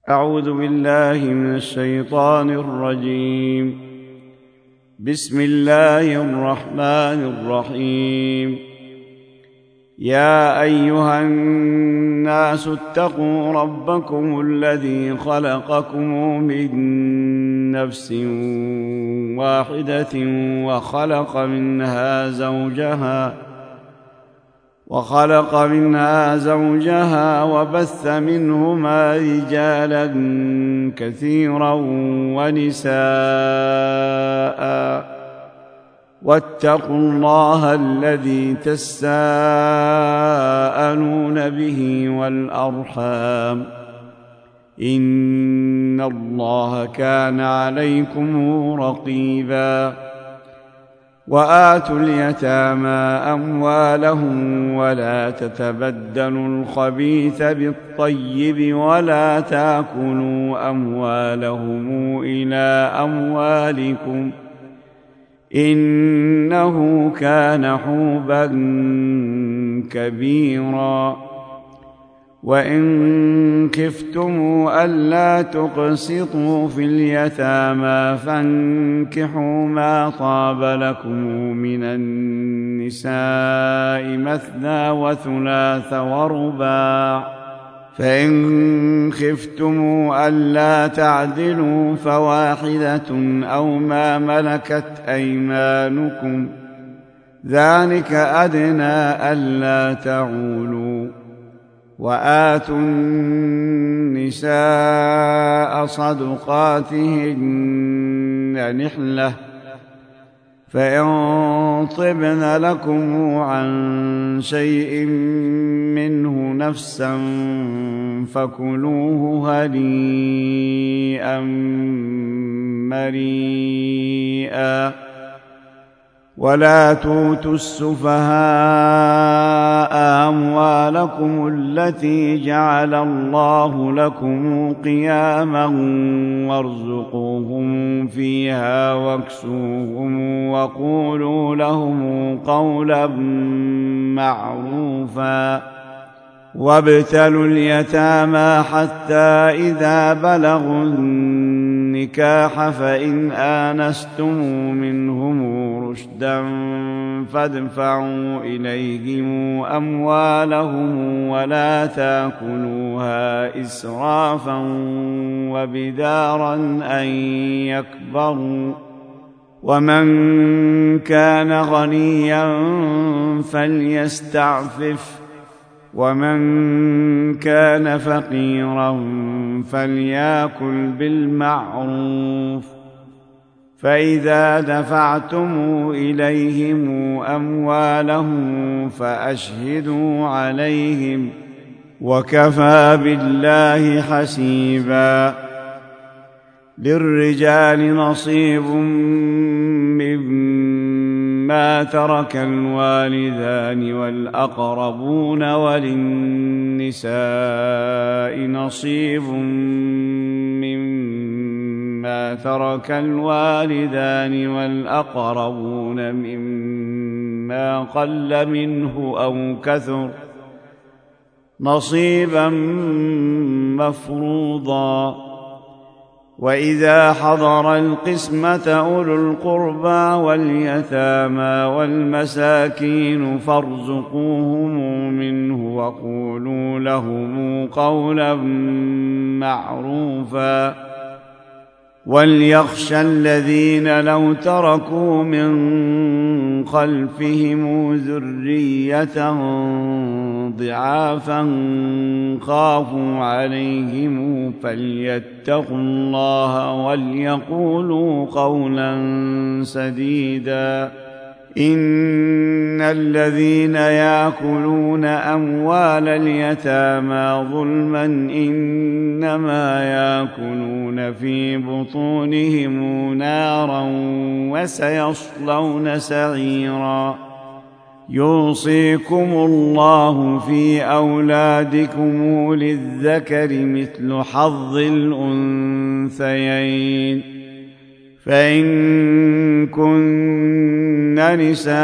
أعوذ بالله من الشيطان الرجيم. بسم الله الرحمن الرحيم. يا أيها الناس اتقوا ربكم الذي خلقكم من نفس واحدة وخلق منها زوجها وبث منهما رجالا كثيرا ونساء، واتقوا الله الذي تساءلون به والأرحام، إن الله كان عليكم رقيبا. وآتوا اليتامى أموالهم ولا تتبدلوا الخبيث بالطيب ولا تأكلوا أموالهم إلى أموالكم إنه كان حوبا كبيرا. وإن خفتم ألا تقسطوا في اليتامى فانكحوا ما طاب لكم من النساء مثنى وثلاث ورباع، فإن خفتم ألا تعدلوا فواحدة أو ما ملكت أيمانكم ذلك أدنى ألا تعولوا. وآتوا النساء صدقاتهن نحلة، فإن طبن لكم عن شيء منه نفسا فكلوه هنيئا مريئا. ولا تؤتوا السفهاء أموالكم التي جعل الله لكم قياما وارزقوهم فيها واكسوهم وقولوا لهم قولا معروفا. وابتلوا اليتامى حتى إذا بلغوا النكاح فإن آنستم منهم رشدا فادفعوا إليهم أموالهم ولا تأكلوها إسرافا وبدارا أن يكبروا. ومن كان غنيا فليستعفف، ومن كان فقيرا فليأكل بالمعروف. فإذا دفعتم إليهم أموالهم فأشهدوا عليهم، وكفى بالله حسيبا. للرجال نصيب مما ترك الوالدان والأقربون، وللنساء نصيب مما ترك الوالدان والأقربون مما قل منه أو كثر نصيبا مفروضا. وإذا حضر القسمة أولو القربى واليتامى والمساكين فارزقوهم منه وقولوا لهم قولا معروفا. وليخشى الذين لو تركوا من خلفهم ذرية ضعافا خافوا عليهم فليتقوا الله وليقولوا قولا سديدا. إن الذين يأكلون أموال اليتامى ظلما إنما يأكلون في بطونهم نارا وسيصلون سعيرا. يوصيكم الله في أولادكم للذكر مثل حظ الأنثيين، فإن كن نساء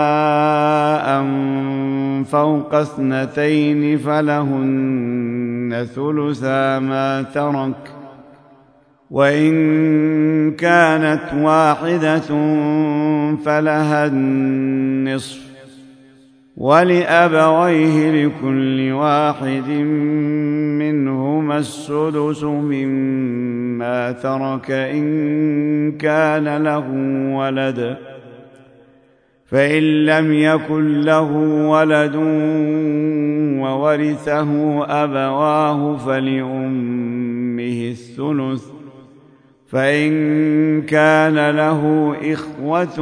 فوق 2 فلهن ثلثا ما ترك وإن كانت واحدة فلها النصف ولأبويه لكل واحد منهما السدس مما ترك إن كان له ولد فإن لم يكن له ولد وورثه أبواه فلأمه الثلث فإن كان له إخوة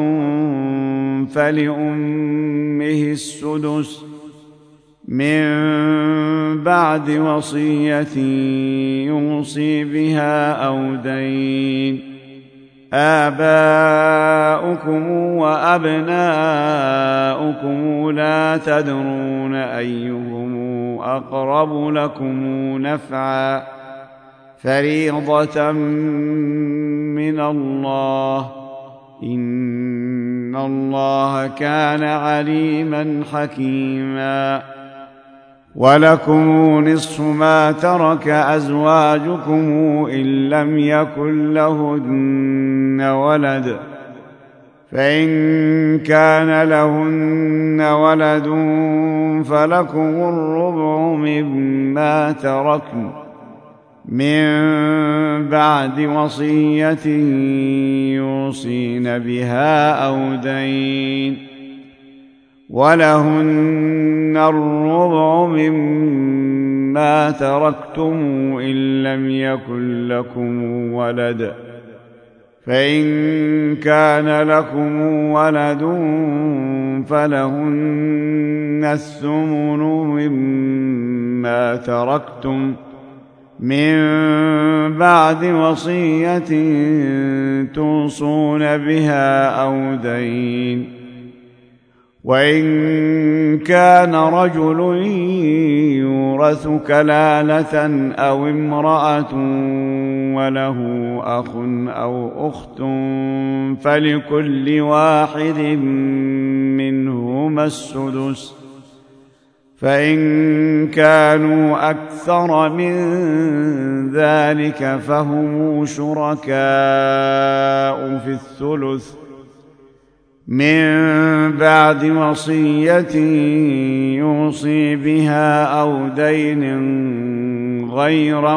فلأمه السدس من بعد وصية يوصي بها أو دين آباؤكم وأبناؤكم لا تدرون أيهم أقرب لكم نفعا فريضة من الله إن الله كان عليما حكيما ولكم نصف ما ترك أزواجكم إن لم يكن لهن ولد فإن كان لهن ولد فلكم الربع مما تركن من بعد وصية يوصين بها أو دين ولهن الربع مما تركتم إن لم يكن لكم ولد فإن كان لكم ولد فلهن الثمن مما تركتم من بعد وصية توصون بها أو دين وإن كان رجل يورث كلالة أو امرأة وله أخ أو أخت فلكل واحد منهما السدس فإن كانوا أكثر من ذلك فهم شركاء في الثلث من بعد وصية يوصي بها أو دين غير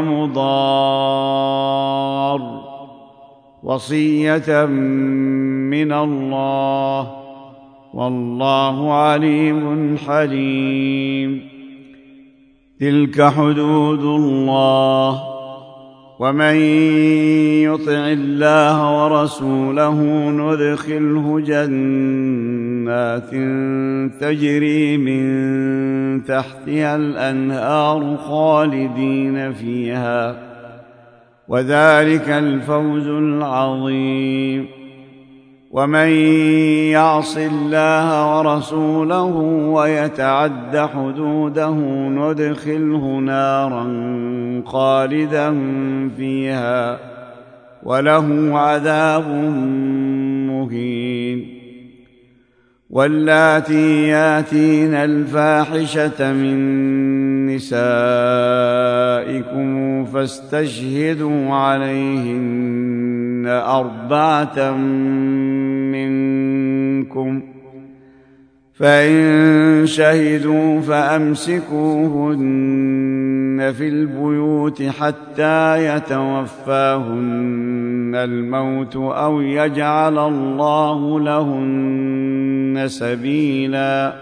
مضار وصية من الله والله عليم حليم تلك حدود الله ومن يطع الله ورسوله ندخله جنات تجري من تحتها الأنهار خالدين فيها وذلك الفوز العظيم ومن يعص الله ورسوله ويتعد حدوده ندخله نارا خالدا فيها وله عذاب مهين واللاتي ياتين الفاحشة من نسائكم فاستشهدوا عليهن 4 منكم فإن شهدوا فأمسكوهن في البيوت حتى يتوفاهن الموت أو يجعل الله لهن سبيلا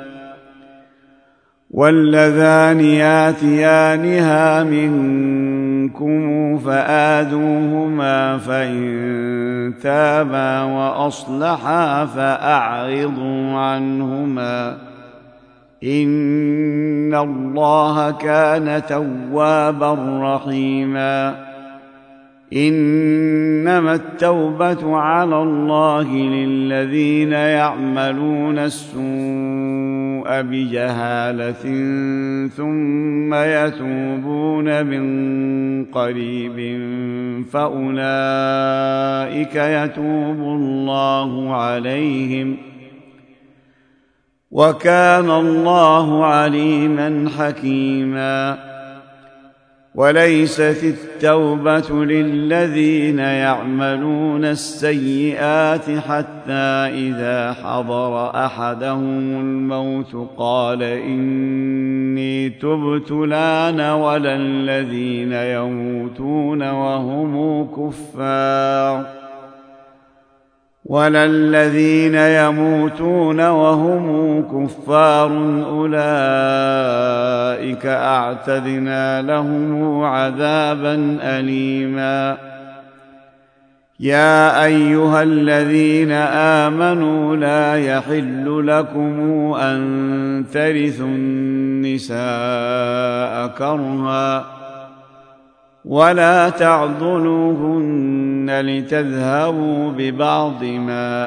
واللذان ياتيانها منكم فآذوهما فإن تابا وأصلحا فأعرضوا عنهما إن الله كان توابا رحيما إنما التوبة على الله للذين يعملون السوء بجهالة ثم يتوبون من قريب فأولئك يتوب الله عليهم وكان الله عليما حكيما وليست التوبة للذين يعملون السيئات حتى إذا حضر أحدهم الموت قال إني تبت الآن ولا الذين يموتون وهم كفار أولئك أعتدنا لهم عذابا أليما يا أيها الذين آمنوا لا يحل لكم أن ترثوا النساء كرها ولا تعضلوهن لتذهبوا ببعض ما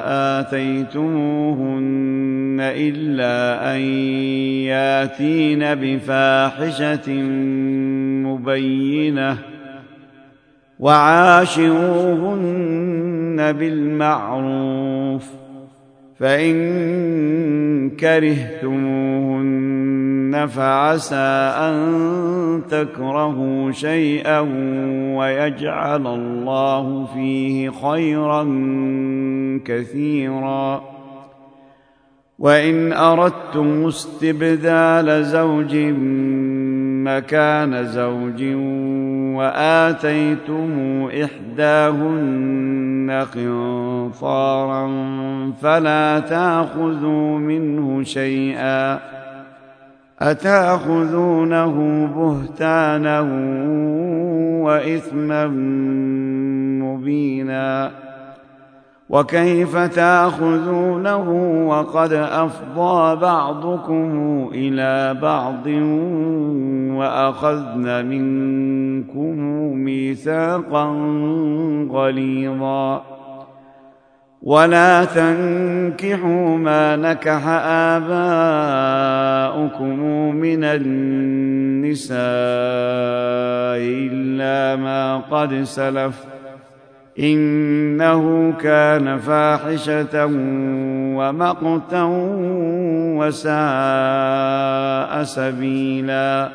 آتيتموهن إلا أن ياتين بفاحشة مبينة وعاشروهن بالمعروف فإن كرهتموهن فعسى أن تكرهوا شيئا ويجعل الله فيه خيرا كثيرا وإن أردتم استبدال زوج مكان زوج وآتيتم إحداهن قنطارا فلا تأخذوا منه شيئا أتأخذونه بهتانا وإثما مبينا وكيف تأخذونه وقد أفضى بعضكم إلى بعض وأخذن منكم ميثاقا غليظا ولا تنكحوا ما نكح آباؤكم من النساء إلا ما قد سلف إنه كان فاحشة ومقتا وساء سبيلا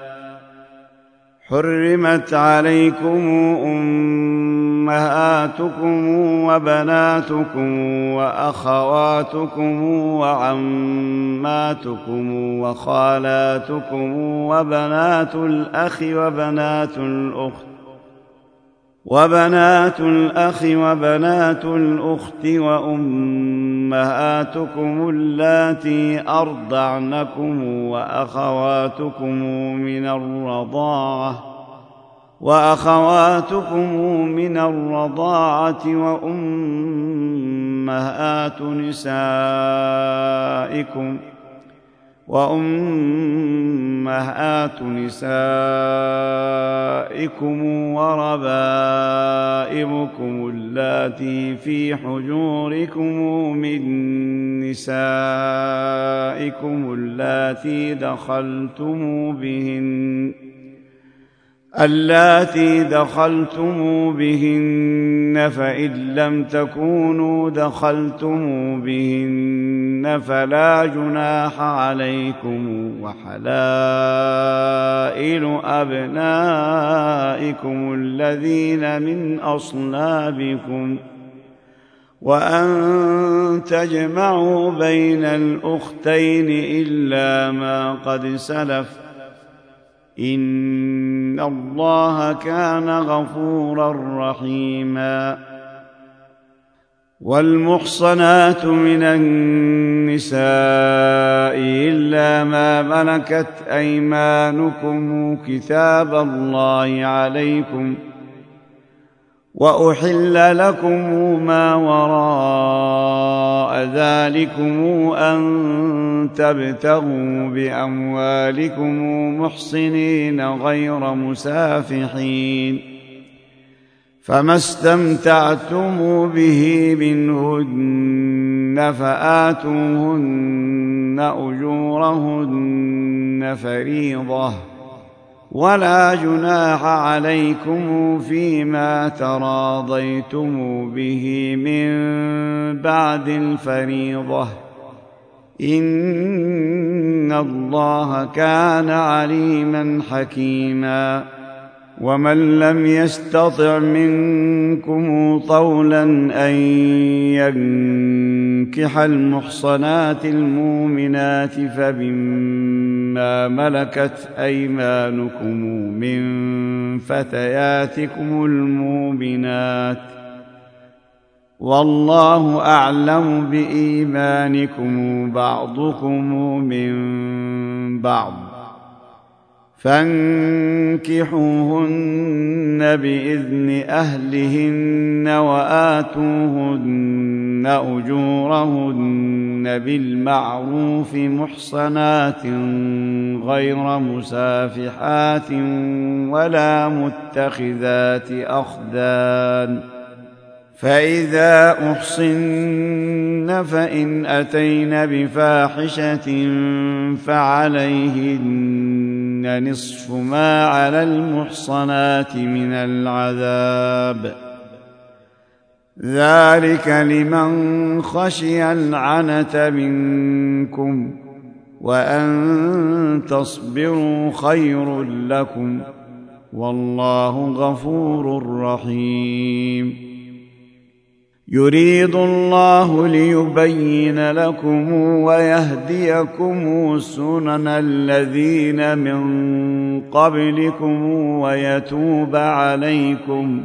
حرمت عليكم أمهاتكم وبناتكم وأخواتكم وعماتكم وخالاتكم وبنات الأخ وبنات الأخت وأمهاتكم اللاتي أرضعنكم وأخواتكم من الرضاعة وأمهات نسائكم وربائبكم اللاتي في حجوركم من نسائكم اللاتي دخلتم بهن فإن لم تكونوا دخلتم بهن فلا جناح عليكم وحلائل أبنائكم الذين من أصلابكم وأن تجمعوا بين الأختين إلا ما قد سلف إن الله كان غفورا رحيما والمحصنات من النساء إلا ما ملكت أيمانكم كتاب الله عليكم وأحل لكم ما وراء ذلكم أن تبتغوا بأموالكم محصنين غير مسافحين فما استمتعتم به منهن فآتوهن أجورهن فريضة ولا جناح عليكم فيما تراضيتم به من بعد الفريضة إن الله كان عليما حكيما ومن لم يستطع منكم طولا أن ينكح المحصنات المؤمنات فمما ملكت أيمانكم من فتياتكم المؤمنات، والله أعلم بإيمانكم بعضكم من بعض، فانكحوهن بإذن أهلهن وآتوهن أجورهن بالمعروف محصنات غير مسافحات ولا متخذات أخدان، فإذا أحصن فإن أتين بفاحشة فعليهن نصف ما على المحصنات من العذاب، ذلك لمن خشي العنة منكم، وأن تصبروا خير لكم، والله غفور رحيم. يريد الله ليبين لكم ويهديكم سنن الذين من قبلكم ويتوب عليكم،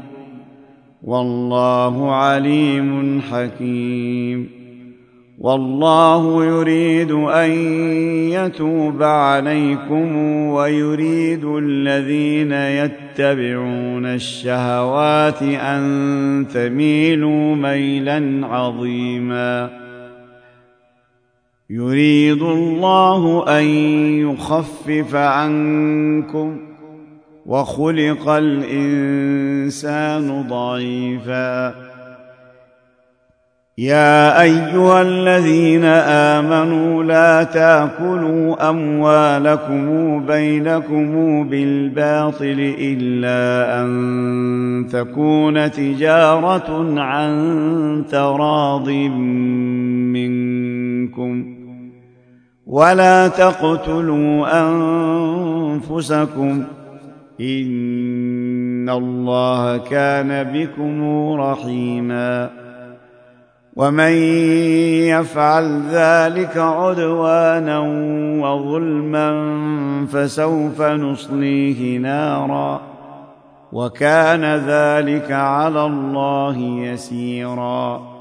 والله عليم حكيم. والله يريد أن يتوب عليكم ويريد الذين يتبعون الشهوات أن تميلوا ميلا عظيما. يريد الله أن يخفف عنكم، وخلق الإنسان ضعيفا. يا أيها الذين آمنوا لا تأكلوا أموالكم بينكم بالباطل إلا أن تكون تجارة عن تراض منكم، ولا تقتلوا أنفسكم، إن الله كان بكم رحيما. ومن يفعل ذلك عدوانا وظلما فسوف نصليه نارا، وكان ذلك على الله يسيرا.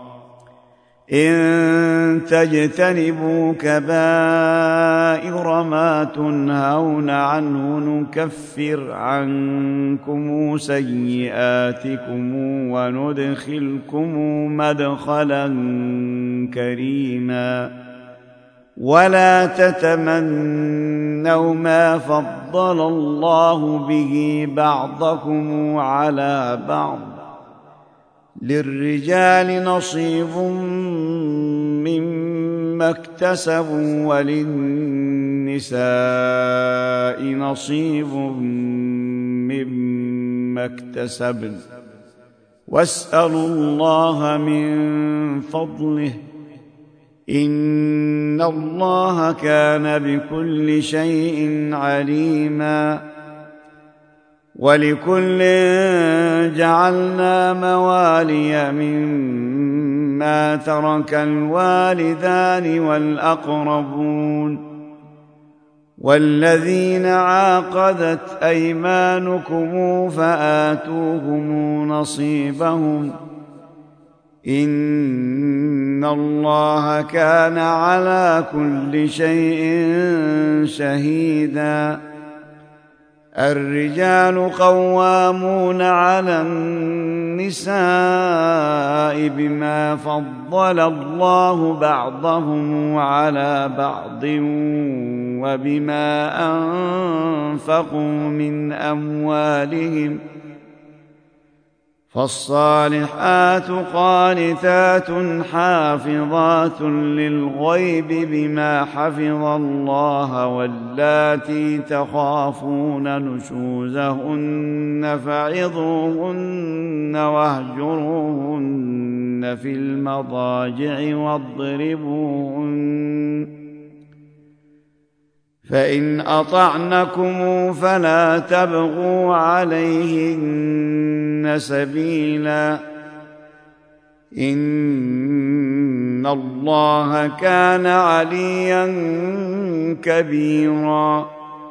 إن تجتنبوا كبائر ما تنهون عنه نكفر عنكم سيئاتكم وندخلكم مدخلا كريما. ولا تتمنوا ما فضل الله به بعضكم على بعض، للرجال نصيب مما اكتسبوا وللنساء نصيب مما اكتسبن، واسألوا الله من فضله، إن الله كان بكل شيء عليما. ولكل جعلنا موالي مما ترك الوالدان والأقربون، والذين عاقدت أيمانكم فآتوهم نصيبهم، إن الله كان على كل شيء شهيدا. الرجال قوامون على النساء بما فضل الله بعضهم على بعض وبما أنفقوا من أموالهم، فالصالحات قانتات حافظات للغيب بما حفظ الله، واللاتي تخافون نشوزهن فعظوهن واهجروهن في المضاجع واضربوهن، فإن أطعنكم فلا تبغوا عليهن سبيلا إن الله كان عليا كبيرا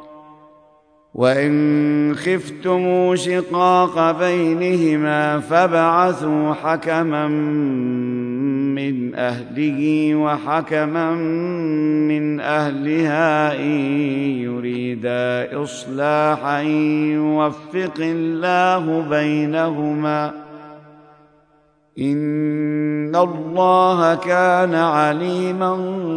وإن خفتم شقاق بينهما فابعثوا حكما من أهله وحكما من أهلها إن يريدا إصلاحا يوفق الله بينهما إن الله كان عليما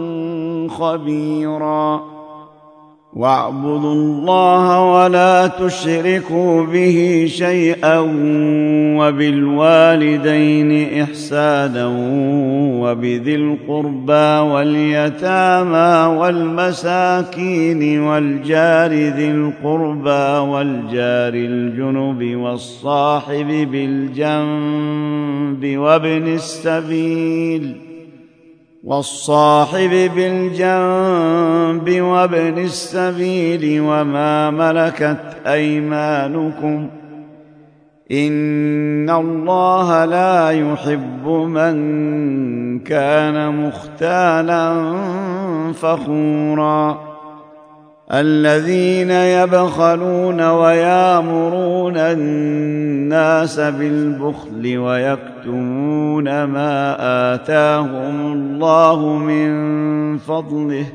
خبيرا واعبدوا الله ولا تشركوا به شيئا وبالوالدين إحسانا وبذي القربى واليتامى والمساكين والجار ذي القربى والجار الجنب والصاحب بالجنب وابن السبيل وما ملكت أيمانكم إن الله لا يحب من كان مختالا فخورا الذين يبخلون ويامرون الناس بالبخل ويكتمون ما آتاهم الله من فضله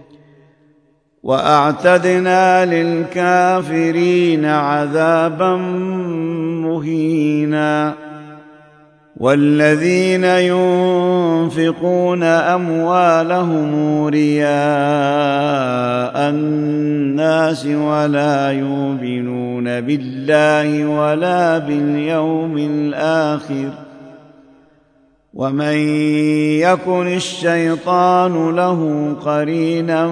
وأعتدنا للكافرين عذابا مهينا والذين ينفقون أموالهم رياء الناس ولا يؤمنون بالله ولا باليوم الآخر ومن يكن الشيطان له قرينا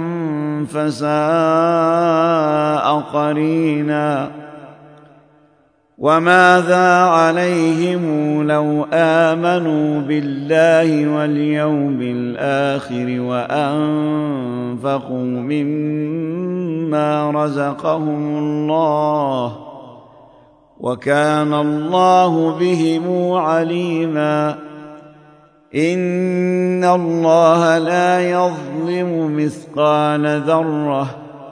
فساء قرينا وماذا عليهم لو آمنوا بالله واليوم الآخر وأنفقوا مما رزقهم الله وكان الله بهم عليما إن الله لا يظلم مثقال ذرة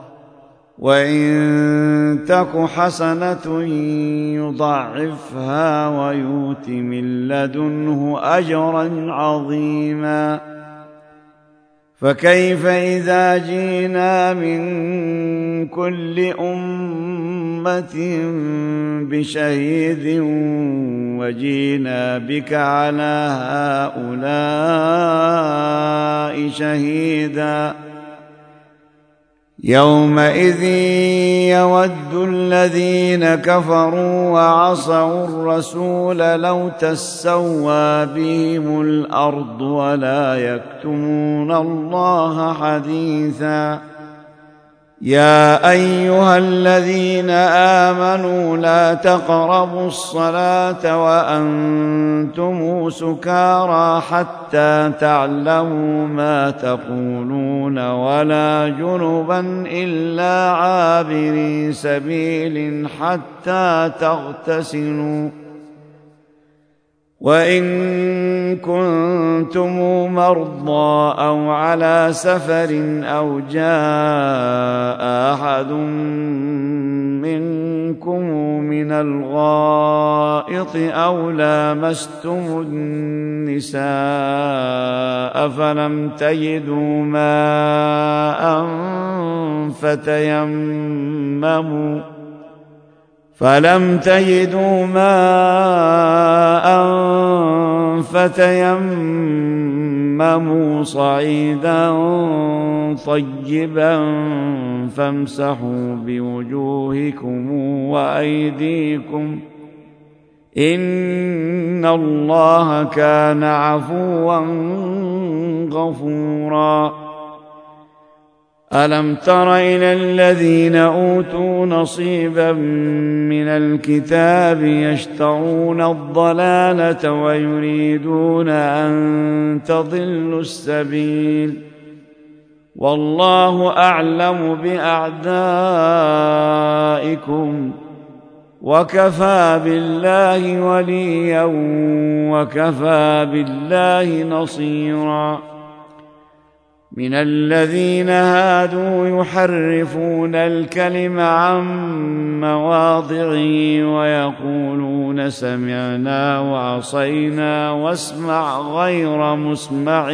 وإن تك حسنة يضاعفها ويؤت من لدنه أجرا عظيما فكيف إذا جئنا من كل أمة بشهيد وجئنا بك على هؤلاء شهيدا يومئذ يود الذين كفروا وعصوا الرسول لو تسوى بهم الأرض ولا يكتمون الله حديثا يا أيها الذين آمنوا لا تقربوا الصلاة وأنتم سكارى حتى تعلموا ما تقولون ولا جنبا إلا عابري سبيل حتى تغتسلوا وإن كنتم مرضى أو على سفر أو جاء أحد منكم من الغائط أو لامستم النساء فلم تجدوا ماء فتيمموا صعيدا طيبا فامسحوا بوجوهكم وأيديكم إن الله كان عفوا غفورا ألم تر إلى الذين أوتوا نصيبا من الكتاب يشترون الضلالة ويريدون أن تضلوا السبيل والله أعلم بأعدائكم وكفى بالله وليا وكفى بالله نصيرا من الذين هادوا يحرفون الكلم عن مواضعه ويقولون سمعنا وعصينا واسمع غير مسمع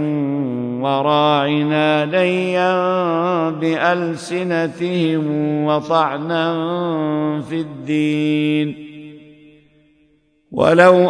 وراعنا ليا بألسنتهم وطعنا في الدين ولو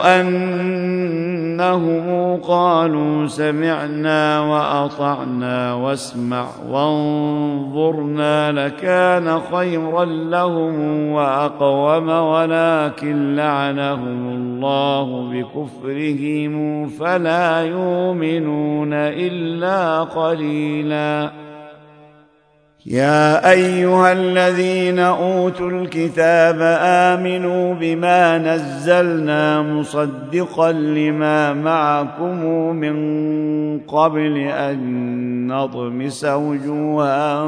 أنهم قالوا سمعنا وأطعنا واسمع وانظرنا لكان خيرا لهم وأقوم ولكن لعنهم الله بكفرهم فلا يؤمنون إلا قليلا يا أيها الذين أوتوا الكتاب آمنوا بما نزلنا مصدقا لما معكم من قبل أن نطمس وجوها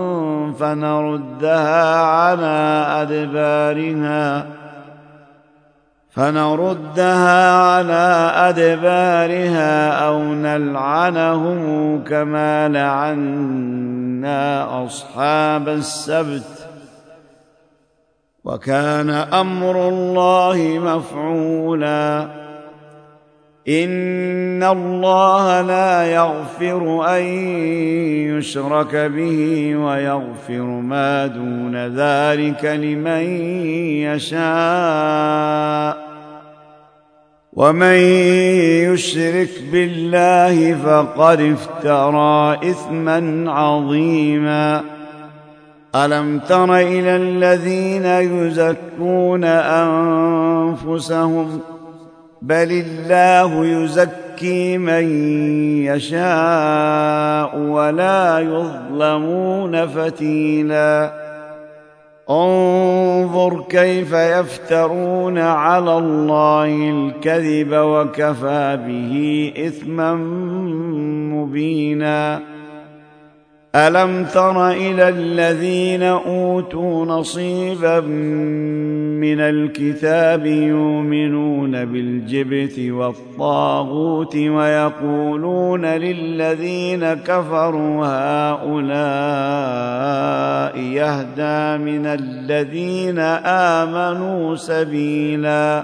فنردها على أدبارها أو نلعنهم كما لعنا أصحاب السبت وكان أمر الله مفعولا إن الله لا يغفر أن يشرك به ويغفر ما دون ذلك لمن يشاء ومن يشرك بالله فقد افترى إثما عظيما ألم تر إلى الذين يزكون أنفسهم بل الله يزكي من يشاء ولا يظلمون فتيلا انظر كيف يفترون على الله الكذب وكفى به إثما مبينا ألم تر إلى الذين أوتوا نصيبا من الكتاب يؤمنون بالجبت والطاغوت ويقولون للذين كفروا هؤلاء يهدى من الذين آمنوا سبيلا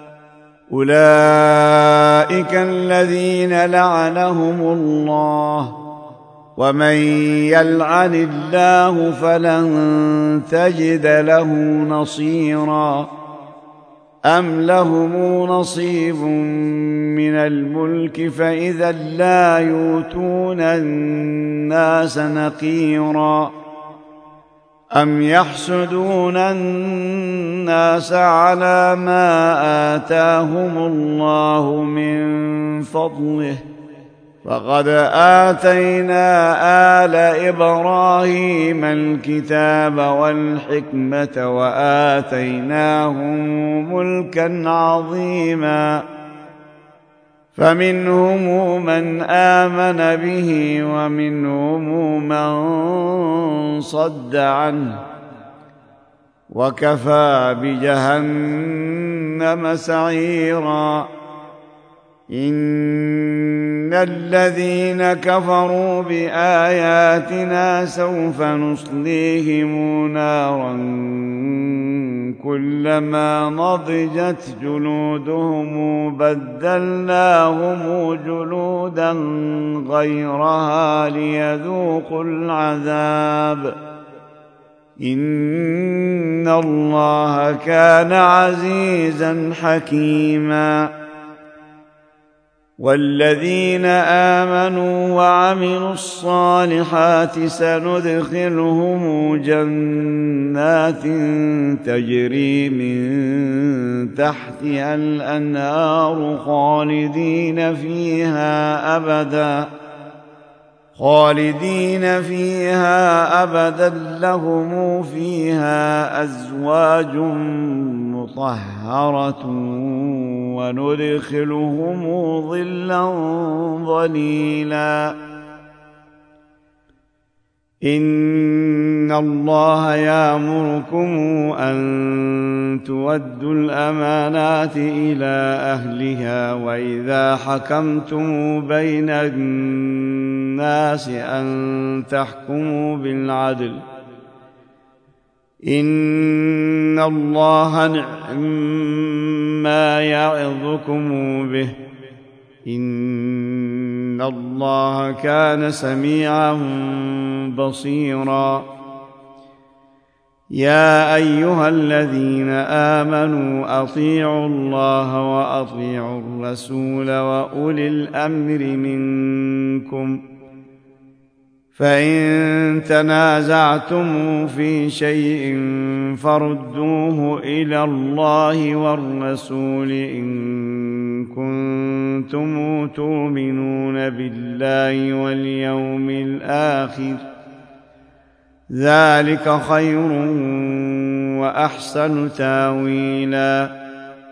أولئك الذين لعنهم الله ومن يلعن الله فلن تجد له نصيرا أم لهم نصيب من الملك فإذا لا يؤتون الناس نقيرا أم يحسدون الناس على ما آتاهم الله من فضله فقد آتينا آل إبراهيم الكتاب والحكمة وآتيناهم ملكا عظيما فمنهم من آمن به ومنهم من صد عنه وكفى بجهنم سعيرا إن الذين كفروا بآياتنا سوف نصليهم نارا كلما نضجت جلودهم بدلناهم جلودا غيرها ليذوقوا العذاب إن الله كان عزيزا حكيما والذين آمنوا وعملوا الصالحات سندخلهم جنات تجري من تحتها الأنهار خالدين فيها أبدا لهم فيها أزواج مطهرة وندخلهم ظلا ظليلا إن الله يأمركم أن تؤدوا الأمانات إلى أهلها وإذا حكمتم بين الناس أن تحكموا بالعدل إن الله نعم ما يعظكم به إن الله كان سميعا بصيرا يا أيها الذين آمنوا أطيعوا الله وأطيعوا الرسول وأولي الأمر منكم فإن تنازعتم في شيء فردوه إلى الله والرسول إن كنتم تؤمنون بالله واليوم الآخر ذلك خير وأحسن تاويلا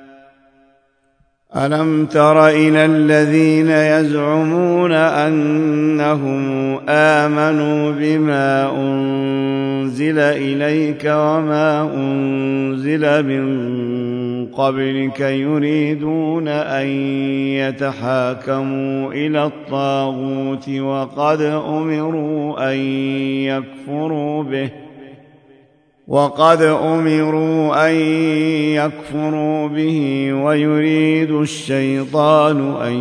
ألم تر إلى الذين يزعمون أنهم آمنوا بما أنزل إليك وما أنزل من قبلك يريدون أن يتحاكموا إلى الطاغوت وقد أمروا أن يكفروا به ويريد الشيطان أن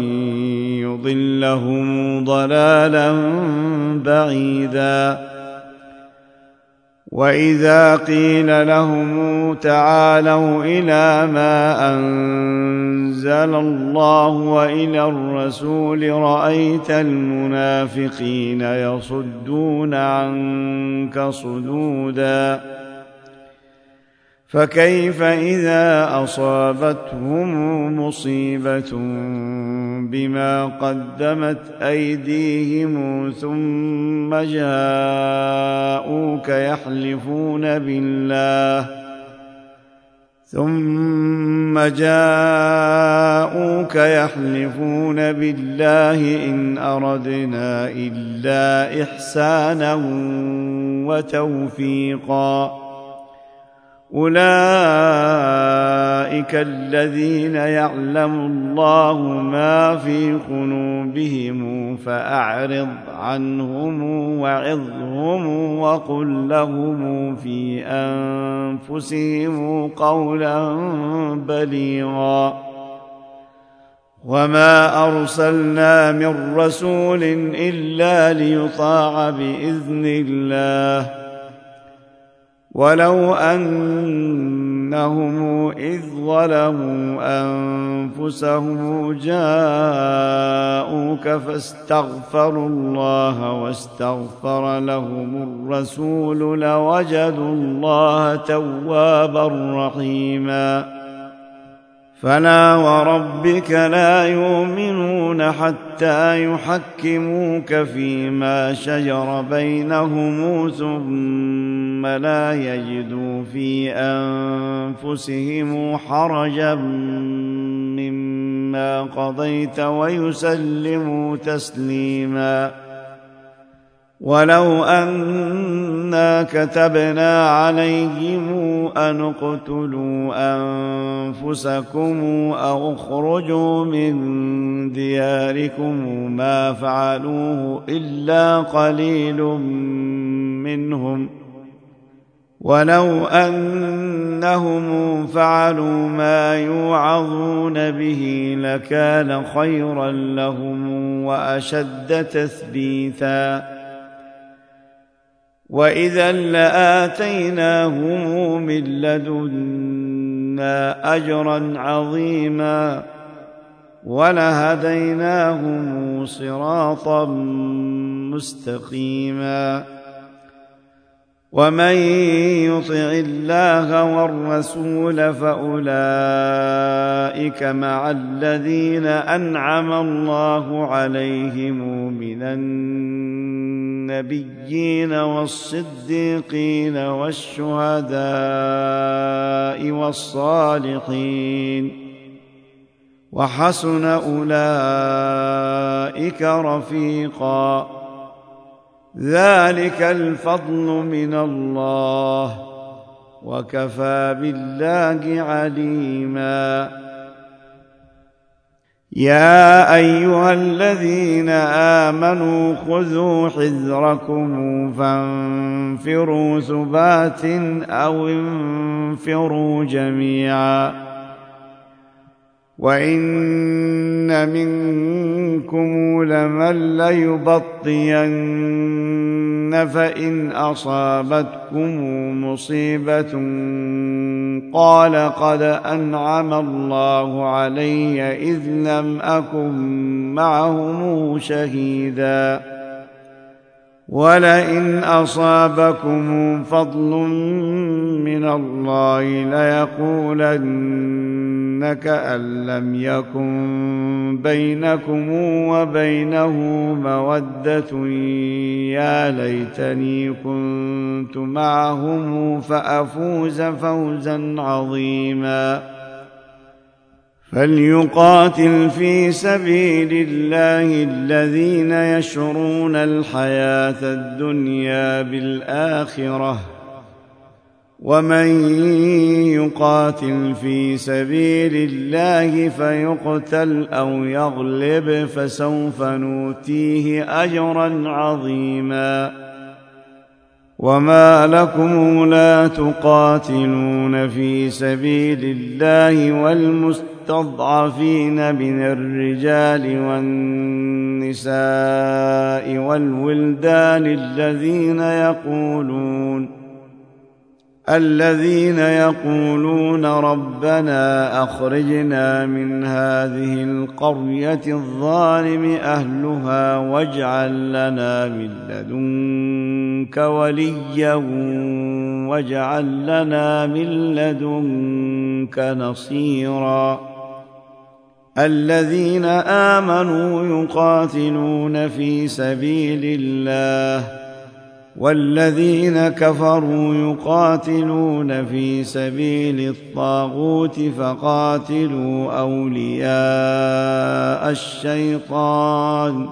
يضلهم ضلالا بعيدا وإذا قيل لهم تعالوا إلى ما أنزل الله وإلى الرسول رأيت المنافقين يصدون عنك صدودا فكيف إذا أصابتهم مصيبة بما قدمت أيديهم ثم جاءوك يحلفون بالله إن أردنا إلا إحسانا وتوفيقا أولئك الذين يعلم الله ما في قلوبهم فأعرض عنهم وعظهم وقل لهم في أنفسهم قولا بليغا وما أرسلنا من رسول إلا ليطاع بإذن الله ولو أنهم إذ ظلموا أنفسهم جاءوك فاستغفروا الله واستغفر لهم الرسول لوجدوا الله توابا رحيما فلا وربك لا يؤمنون حتى يحكموك فيما شجر بينهم ثم لا يجدوا في أنفسهم حرجا مما قضيت ويسلموا تسليما ولو أنا كتبنا عليهم أن اقتلوا أنفسكم أو اخرجوا من دياركم ما فعلوه إلا قليل منهم ولو أنهم فعلوا ما يوعظون به لكان خيرا لهم وأشد تثبيتا وإذا لآتيناهم من لدنا أجرا عظيما ولهديناهم صراطا مستقيما ومن يطع الله والرسول فأولئك مع الذين أنعم الله عليهم من النبيين والصديقين والشهداء والصالحين وحسن أولئك رفيقا ذلك الفضل من الله وكفى بالله عليما يا أيها الذين آمنوا خذوا حذركم فانفروا ثبات أو انفروا جميعا وإن منكم لمن ليبطين فإن أصابتكم مصيبة قال قد أنعم الله علي إذ لم أكن معهم شهيدا ولئن أصابكم فضل من الله ليقولن كأن لم يكن بينكم وبينه مودة يا ليتني كنت معهم فأفوز فوزا عظيما فليقاتل في سبيل الله الذين يشرون الحياة الدنيا بالآخرة ومن يقاتل في سبيل الله فيقتل أو يغلب فسوف نؤتيه أجرا عظيما وما لكم لا تقاتلون في سبيل الله والمستضعفين من الرجال والنساء والولدان الذين يقولون ربنا أخرجنا من هذه القرية الظالم أهلها واجعل لنا من لدنك وليا واجعل لنا من لدنك نصيرا الذين آمنوا يقاتلون في سبيل الله والذين كفروا يقاتلون في سبيل الطاغوت فقاتلوا أولياء الشيطان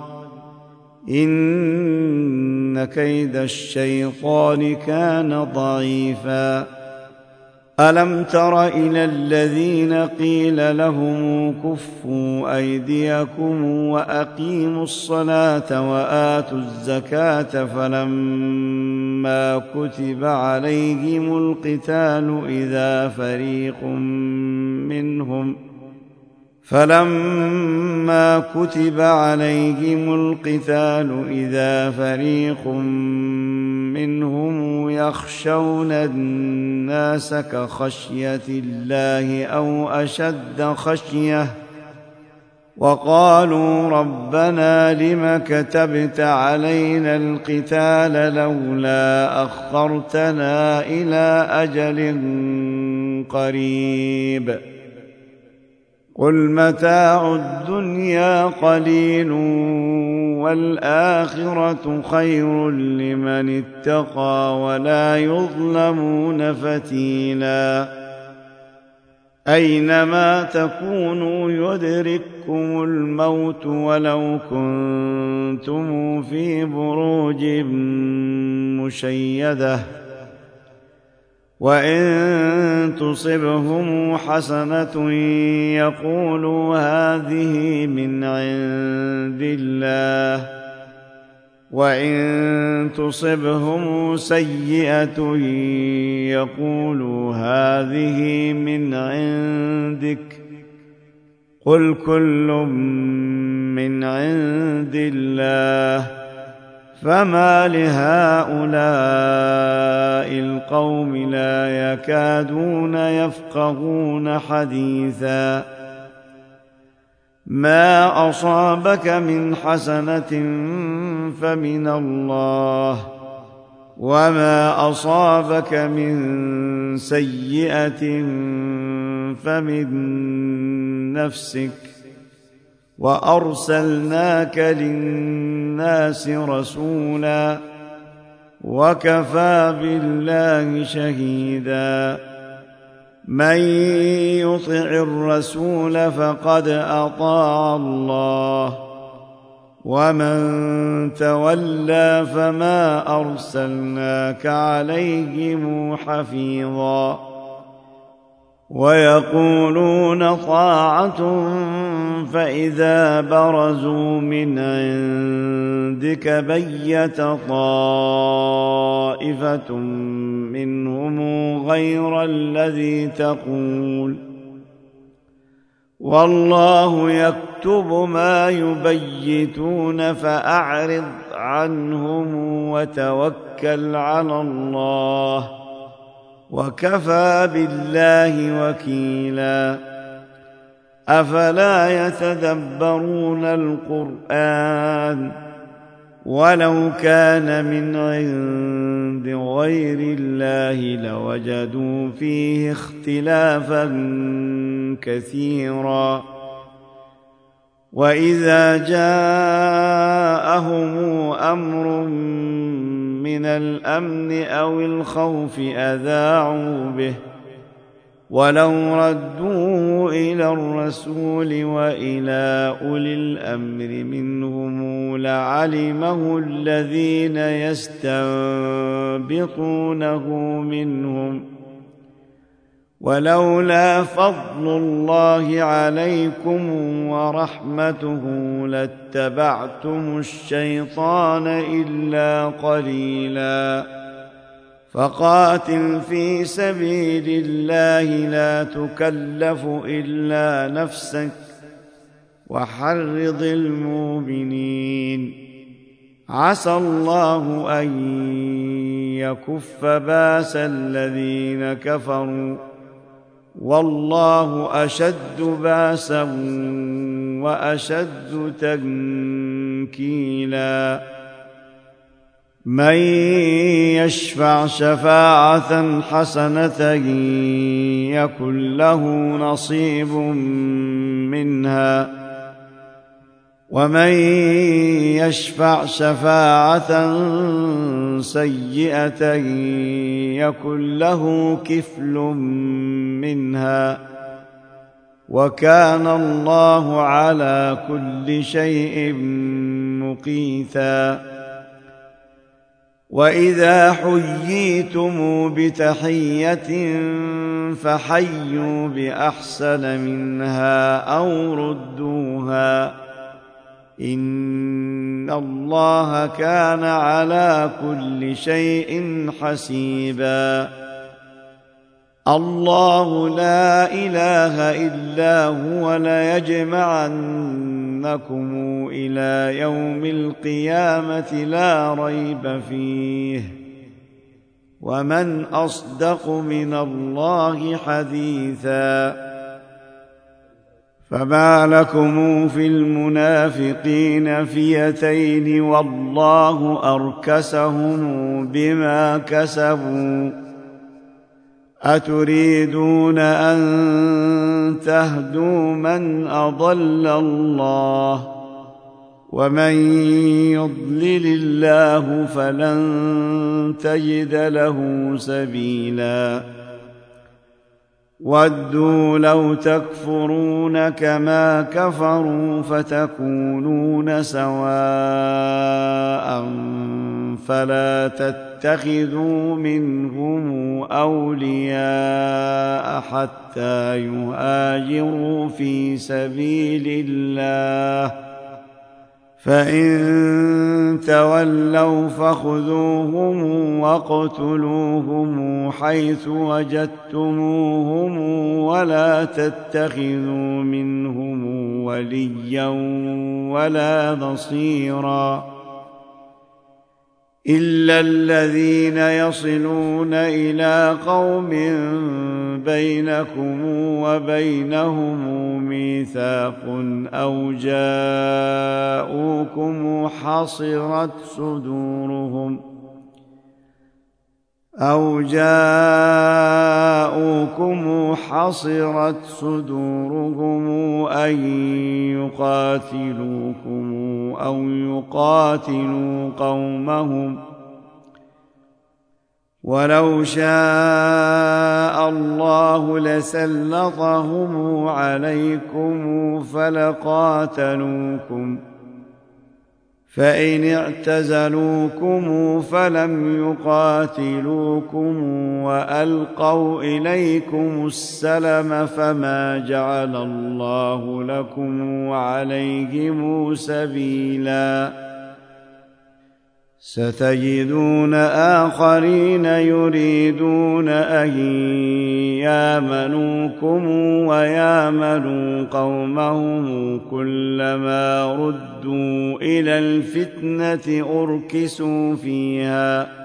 إن كيد الشيطان كان ضعيفا ألم تر إلى الذين قيل لهم كفوا أيديكم وأقيموا الصلاة وآتوا الزكاة فلما كتب عليهم القتال إذا فريق منهم يخشون الناس كخشية الله أو أشد خشية وقالوا ربنا لم كتبت علينا القتال لولا أخرتنا إلى أجل قريب قل متاع الدنيا قليل والآخرة خير لمن اتقى ولا يظلمون فتيلا أينما تكونوا يدرككم الموت ولو كنتم في بروج مشيدة وإن تصبهم حسنة يقولوا هذه من عند الله وإن تصبهم سيئة يقولوا هذه من عندك قل كل من عند الله فما لهؤلاء القوم لا يكادون يفقهون حديثا ما أصابك من حسنة فمن الله وما أصابك من سيئة فمن نفسك وأرسلناك للناس رسولا وكفى بالله شهيدا من يطع الرسول فقد أطاع الله ومن تولى فما أرسلناك عليهم حفيظا ويقولون طاعة فإذا برزوا من عندك بيت طائفة منهم غير الذي تقول والله يكتب ما يبيتون فأعرض عنهم وتوكل على الله وكفى بالله وكيلا أفلا يتدبرون القرآن ولو كان من عند غير الله لوجدوا فيه اختلافا كثيرا وإذا جاءهم أمر من الأمن أو الخوف أذاعوا به ولو ردوه إلى الرسول وإلى أولي الأمر منهم لعلمه الذين يستنبطونه منهم ولولا فضل الله عليكم ورحمته لاتبعتم الشيطان إلا قليلا فقاتل في سبيل الله لا تكلف إلا نفسك وحرض المؤمنين عسى الله أن يكف بأس الذين كفروا والله أشد بأسا وأشد تنكيلا من يشفع شفاعة حسنة يكن له نصيب منها ومن يشفع شفاعة سيئة يكن له كفل منها وكان الله على كل شيء مقيتا وإذا حييتم بتحية فحيوا بأحسن منها أو ردوها إن الله كان على كل شيء حسيبا الله لا إله إلا هو ليجمعنكم إلى يوم القيامة لا ريب فيه ومن أصدق من الله حديثا فما لكم في المنافقين فئتين والله أركسهم بما كسبوا أتريدون أن تهدوا من أضل الله ومن يضلل الله فلن تجد له سبيلا ودوا لو تكفرون كما كفروا فتكونون سواء فلا تتخذوا منهم أولياء حتى يهاجروا في سبيل الله فإن تولوا فخذوهم واقتلوهم حيث وجدتموهم ولا تتخذوا منهم وليا ولا نصيرا إلا الذين يصلون إلى قوم بينكم وبينهم ميثاق أو جاءوكم حصرت صدورهم أن يقاتلوكم أو يقاتلوا قومهم ولو شاء الله لسلطهم عليكم فلقاتلوكم فإن اعتزلوكم فلم يقاتلوكم وألقوا إليكم السلم فما جعل الله لكم عليهم سبيلا ستجدون آخرين يريدون أن يامنوكم ويامنوا قومهم كلما ردوا إلى الفتنة أركسوا فيها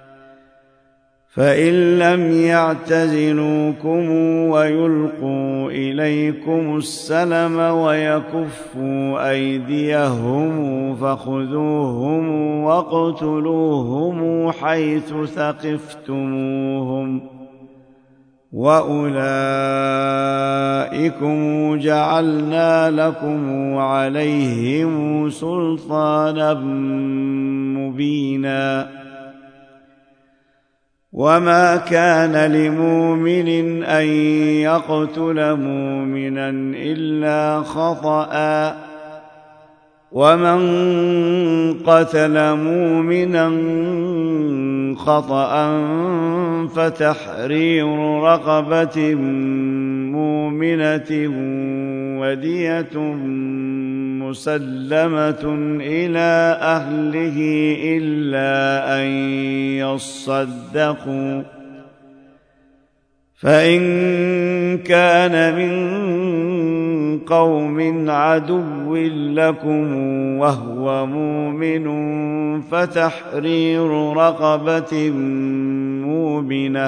فإن لم يعتزلوكم ويلقوا إليكم السلم ويكفوا أيديهم فخذوهم واقتلوهم حيث ثقفتموهم وأولئكم جعلنا لكم عليهم سلطانا مبينا وما كان لمؤمن أن يقتل مؤمنا إلا خطأ ومن قتل مؤمنا خطأ فتحرير رقبة مؤمنة ودية مسلمة إلى أهله إلا أن يصدقوا فإن كان من قوم عدو لكم وهو مؤمن فتحرير رقبة مؤمنة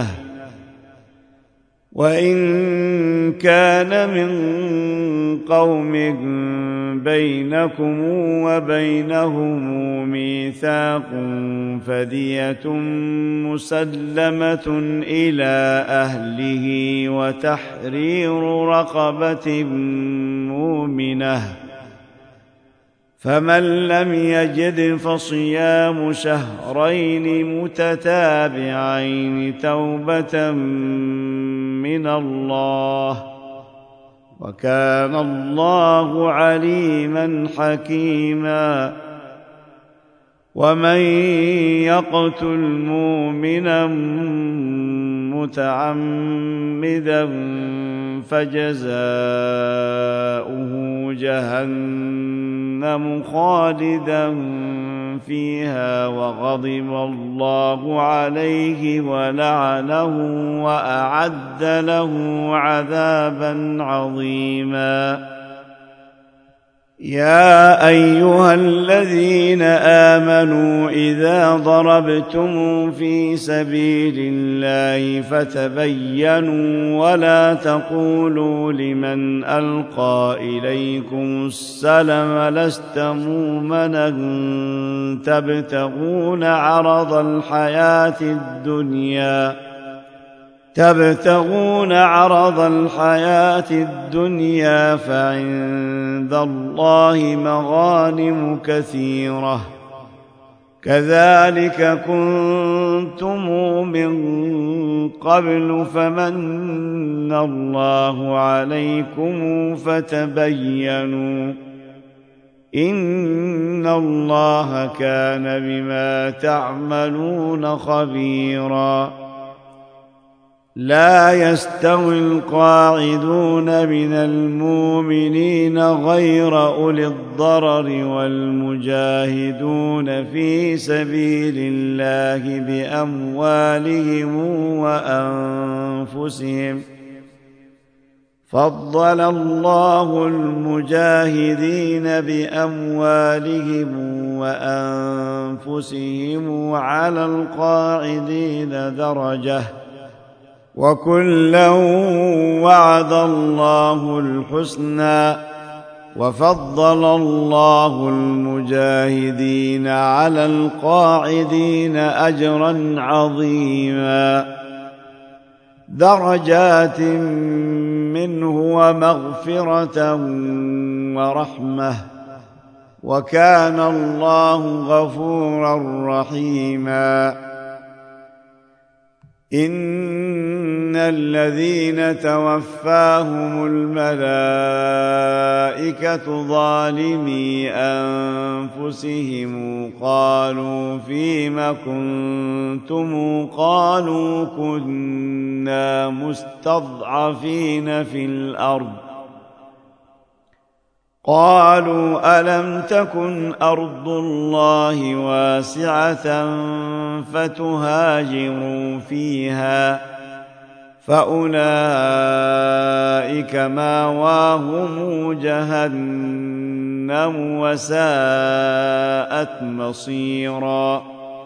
وإن كان من قوم بينكم وبينهم ميثاق فدية مسلمة إلى أهله وتحرير رقبة مؤمنة فمن لم يجد فصيام شهرين متتابعين توبة من الله وكان الله عليما حكيما ومن يقتل مؤمنا متعمدا فجزاؤه جهنم خالدا فيها وغضب الله عليه ولعنه وأعد له عذابا عظيما يا أيها الذين آمنوا إذا ضربتم في سبيل الله فتبينوا ولا تقولوا لمن ألقى إليكم السلم لست مؤمنا تبتغون عرض الحياة الدنيا فعند الله مغانم كثيرة كذلك كنتم من قبل فمن الله عليكم فتبينوا إن الله كان بما تعملون خبيرا لا يستوي القاعدون من المؤمنين غير أولي الضرر والمجاهدون في سبيل الله بأموالهم وأنفسهم فضل الله المجاهدين بأموالهم وأنفسهم على القاعدين درجة وكلا وعد الله الحسنى وفضل الله المجاهدين على القاعدين أجرا عظيما درجات منه ومغفرة ورحمة وكان الله غفورا رحيما إن الذين توفاهم الملائكة الملائكة ظالمي أنفسهم قالوا فيم كنتم قالوا كنا مستضعفين في الأرض قالوا ألم تكن أرض الله واسعة فتهاجروا فيها فأولئك مأواهم جهنم وساءت مصيرا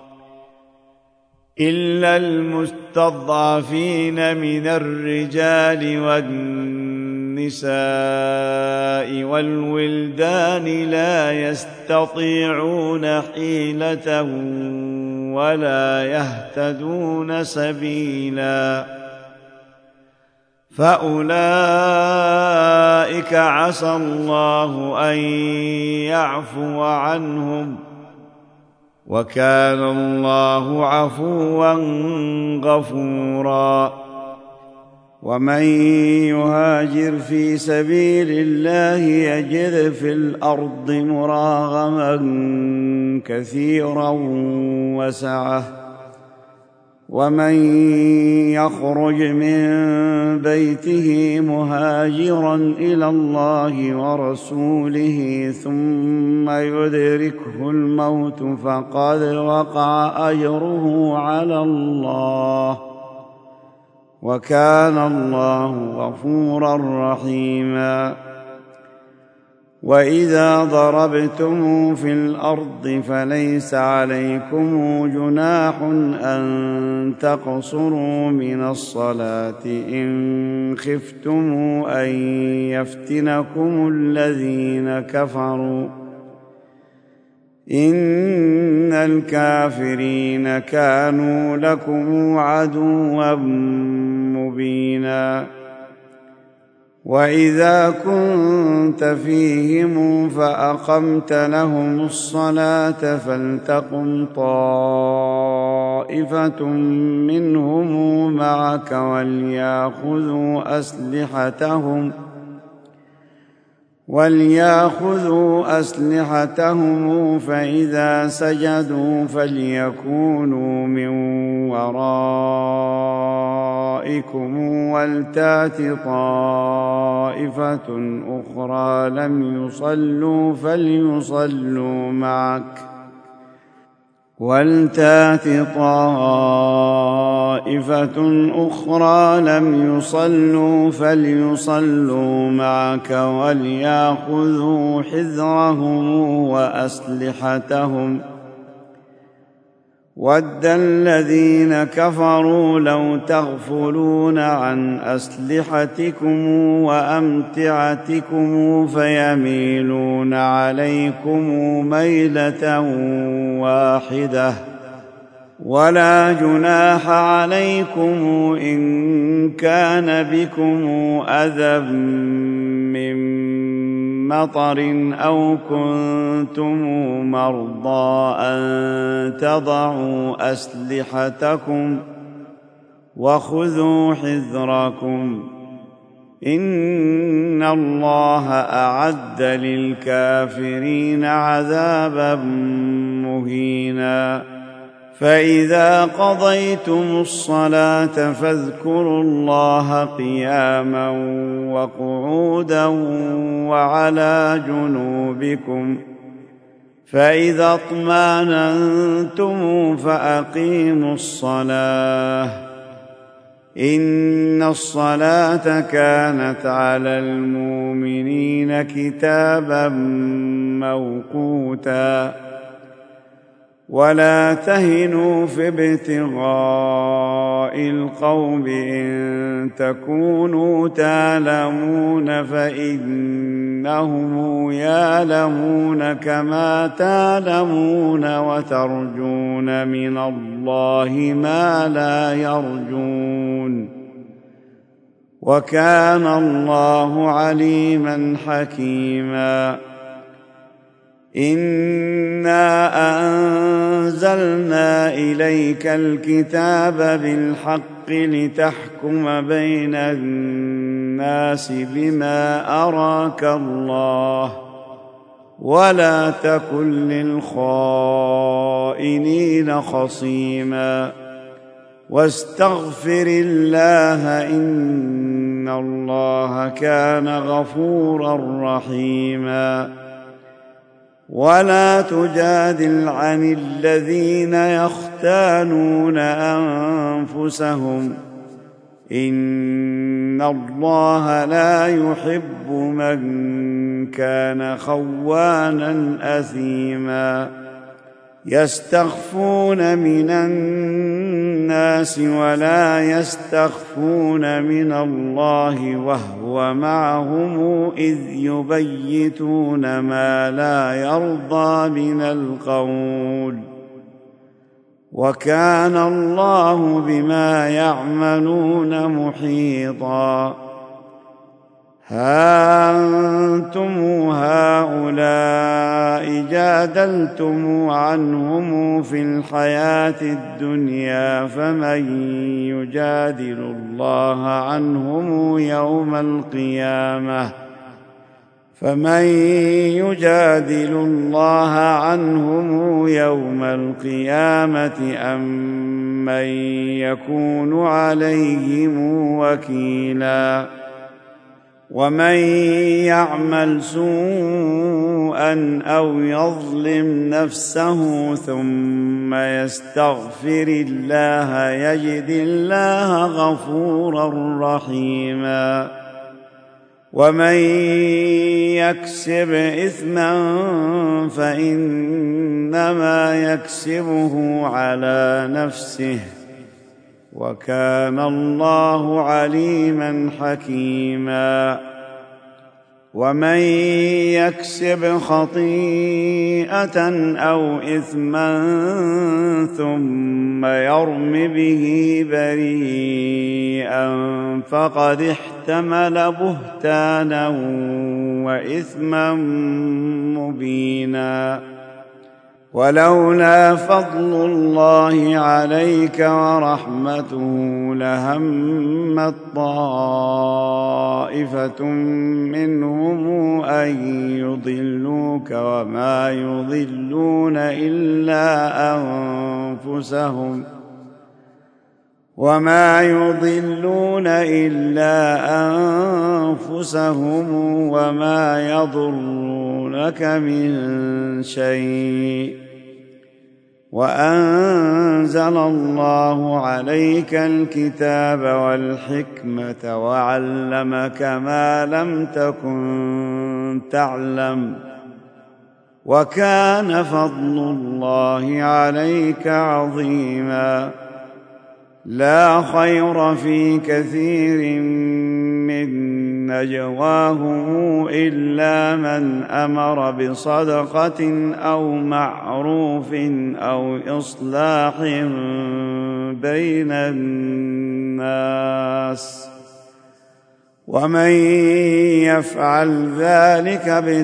إلا المستضعفين من الرجال والنساء والولدان لا يستطيعون حيلة ولا يهتدون سبيلا فأولئك عسى الله أن يعفو عنهم وكان الله عفوا غفورا ومن يهاجر في سبيل الله يجد في الأرض مراغما كثيرا وسعة ومن يخرج من بيته مهاجرا إلى الله ورسوله ثم يدركه الموت فقد وقع أجره على الله وكان الله غفورا رحيما وإذا ضربتم في الأرض فليس عليكم جناح أن تقصروا من الصلاة إن خفتم أن يفتنكم الذين كفروا إن الكافرين كانوا لكم عدوا مبينا وإذا كنت فيهم فأقمت لهم الصلاة فلتقم طائفة منهم معك وليأخذوا أسلحتهم فإذا سجدوا فليكونوا من ولتأت طائفة أخرى لم يصلوا فليصلوا معك وليأخذوا حذرهم وأسلحتهم ود الذين كفروا لو تغفلون عن أسلحتكم وأمتعتكم فيميلون عليكم ميلة واحدة ولا جناح عليكم إن كان بكم أذى من مطر أو كنتم مرضى أن تضعوا أسلحتكم وخذوا حذركم إن الله أعد للكافرين عذابا مهينا فإذا قضيتم الصلاة فاذكروا الله قياما وقعودا وعلى جنوبكم فإذا اطمأننتم فأقيموا الصلاة إن الصلاة كانت على المؤمنين كتابا موقوتا ولا تهنوا في ابتغاء القوم إن تكونوا تعلمون فإنهم يعلمون كما تعلمون وترجون من الله ما لا يرجون وكان الله عليما حكيما إنا أنزلنا إليك الكتاب بالحق لتحكم بين الناس بما أراك الله ولا تكن للخائنين خصيما واستغفر الله إن الله كان غفورا رحيما ولا تجادل عن الذين يختانون أنفسهم إن الله لا يحب من كان خوانا أثيما يستخفون من الناس ولا يستخفون من الله وهو معهم إذ يبيتون ما لا يرضى من القول وكان الله بما يعملون محيطا ها أنتم هؤلاء جادلتم عنهم في الحياة الدنيا فمن يجادل الله عنهم يوم القيامة أم من يكون عليهم وكيلا ومن يعمل سوءا أو يظلم نفسه ثم يستغفر الله يجد الله غفورا رحيما ومن يكسب إثما فإنما يكسبه على نفسه وكان الله عليما حكيما ومن يكسب خطيئة أو إثما ثم يرم به بريئا فقد احتمل بهتانا وإثما مبينا ولولا فضل الله عليك ورحمته لهمت طائفة منهم أن يضلوك وما يضلون إلا أنفسهم وما يضرونك من شيء وأنزل الله عليك الكتاب والحكمة وعلمك ما لم تكن تعلم وكان فضل الله عليك عظيما لا خير في كثير من نجواهم إلا من أمر بصدقة أو معروف أو إصلاح بين الناس ومن يفعل ذلك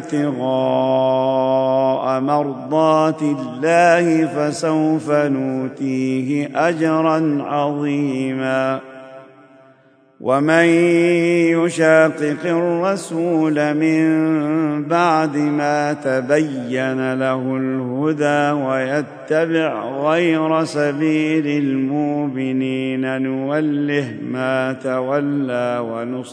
ابتغاء مرضات الله فسوف نؤتيه أجرا عظيما ومن يشاقق الرسول من بعد ما تبين له الهدى ويتبع غير سبيل المؤمنين نوله ما تولى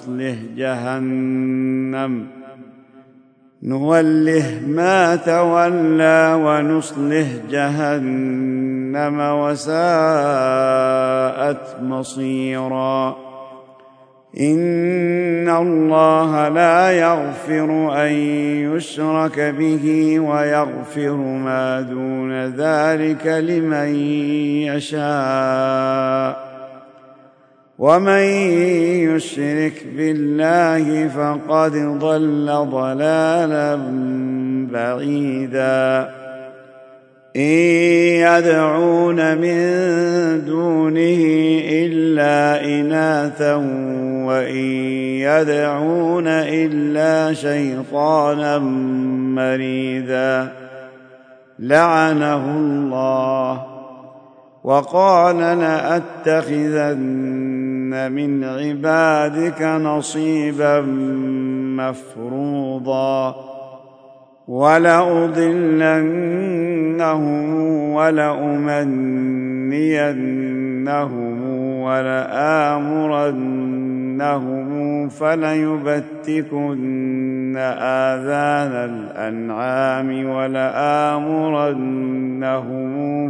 ونصله جهنم وساءت مصيرا إن الله لا يغفر أن يشرك به ويغفر ما دون ذلك لمن يشاء ومن يشرك بالله فقد ضل ضلالا بعيدا إن يدعون من دونه إلا إناثا وإن يدعون إلا شيطانا مريدا لعنه الله وقال لأتخذن من عبادك نصيبا مفروضا ولأضلنهم ولأمنينهم ولآمرنهم فليبتكن آذان الأنعام ولآمرنهم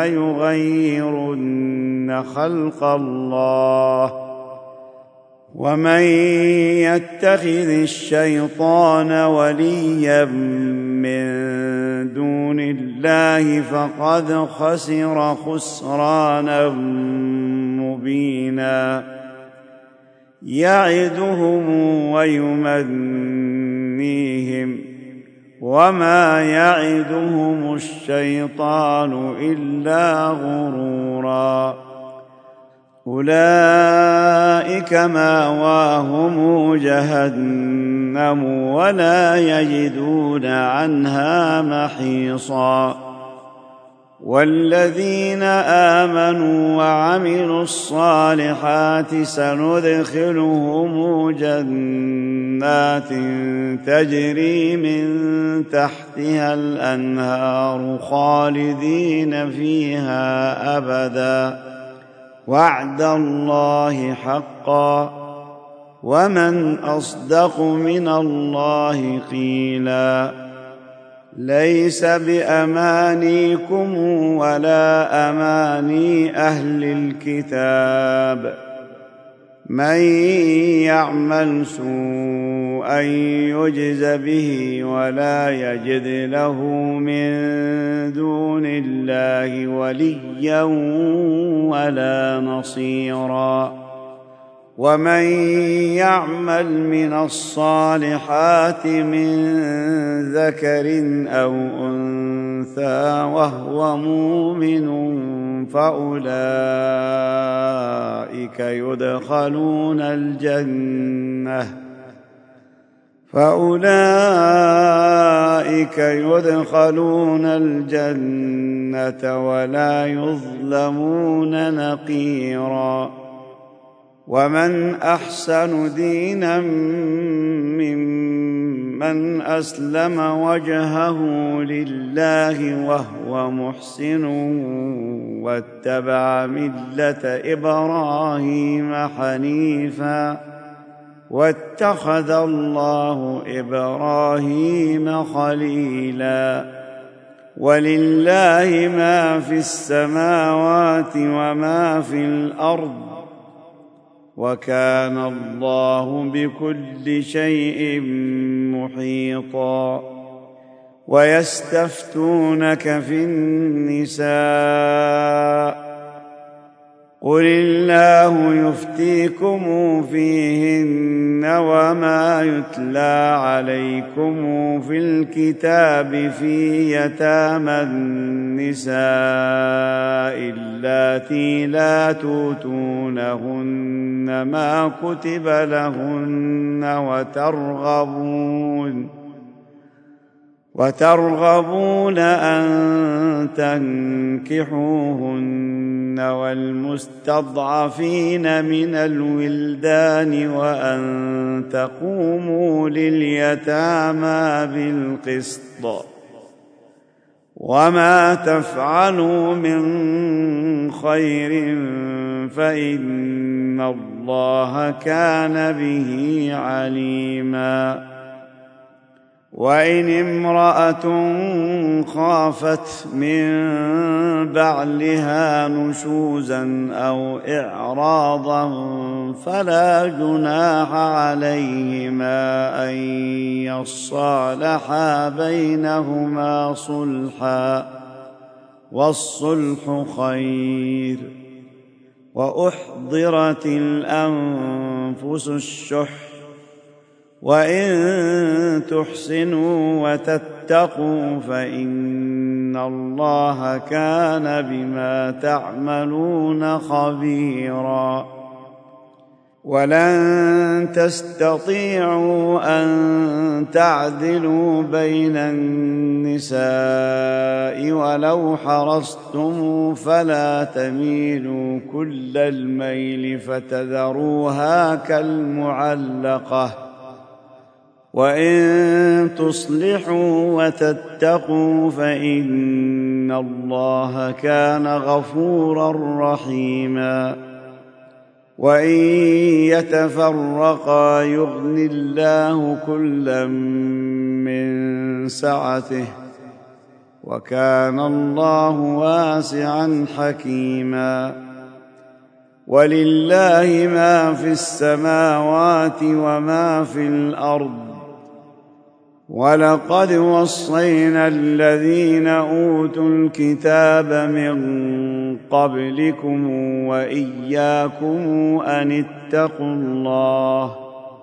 فليغيرن خلق الله ومن يتخذ الشيطان وليا من دون الله فقد خسر خسرانا مبينا يعدهم ويمنيهم وما يعدهم الشيطان إلا غرورا أولئك مأواهم جهنم ولا يجدون عنها محيصا والذين آمنوا وعملوا الصالحات سندخلهم جنات تجري من تحتها الأنهار خالدين فيها أبدا وعد الله حقا ومن أصدق من الله قيلا ليس بأمانيكم ولا أماني أهل الكتاب من يعمل سوءا يجز به ولا يجد له من دون الله وليا ولا نصيرا ومن يعمل من الصالحات من ذكر أو أنثى وهو مؤمن فأولئك يدخلون الجنة ولا يظلمون نقيرا ومن أحسن دينا ممن أسلم وجهه لله وهو محسن واتبع ملة إبراهيم حنيفا واتخذ الله إبراهيم خليلا ولله ما في السماوات وما في الأرض وكان الله بكل شيء محيطا ويستفتونك في النساء قل الله يفتيكم فيهن وما يتلى عليكم في الكتاب في يتامى النساء اللاتي لا توتونهن ما كتب لهن وترغبون أن تنكحوهن والمستضعفين من الولدان وأن تقوموا لليتامى بالقسط وما تفعلوا من خير فإن الله كان به عليما وإن امرأة خافت من بعلها نشوزا أو إعراضا فلا جناح عليهما أن يصالحا بينهما صلحا والصلح خير وأحضرت الأنفس الشح وإن تحسنوا وتتقوا فإن الله كان بما تعملون خبيرا ولن تستطيعوا أن تعدلوا بين النساء ولو حرصتم فلا تميلوا كل الميل فتذروها كالمعلقة وإن تصلحوا وتتقوا فإن الله كان غفورا رحيما وإن يتفرقا يغن الله كلا من سعته وكان الله واسعا حكيما ولله ما في السماوات وما في الأرض ولقد وصينا الذين أوتوا الكتاب من قبلكم وإياكم أن اتقوا الله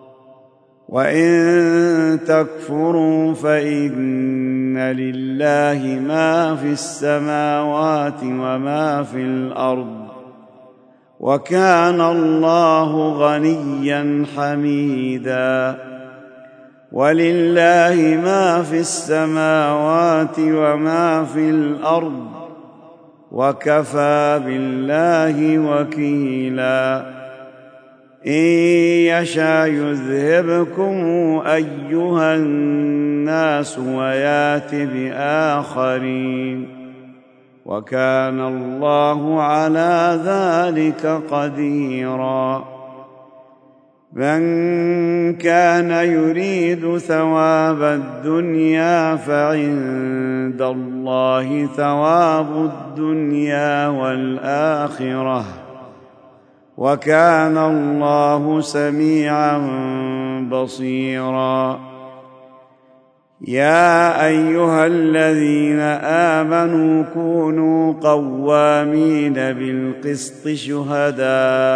وإن تكفروا فإن لله ما في السماوات وما في الأرض وكان الله غنيا حميدا ولله ما في السماوات وما في الأرض وكفى بالله وكيلا إن يشاء يذهبكم أيها الناس ويات بآخرين وكان الله على ذلك قديرا من كان يريد ثواب الدنيا فعند الله ثواب الدنيا والآخرة وكان الله سميعا بصيرا يا أيها الذين آمنوا كونوا قوامين بالقسط شهداء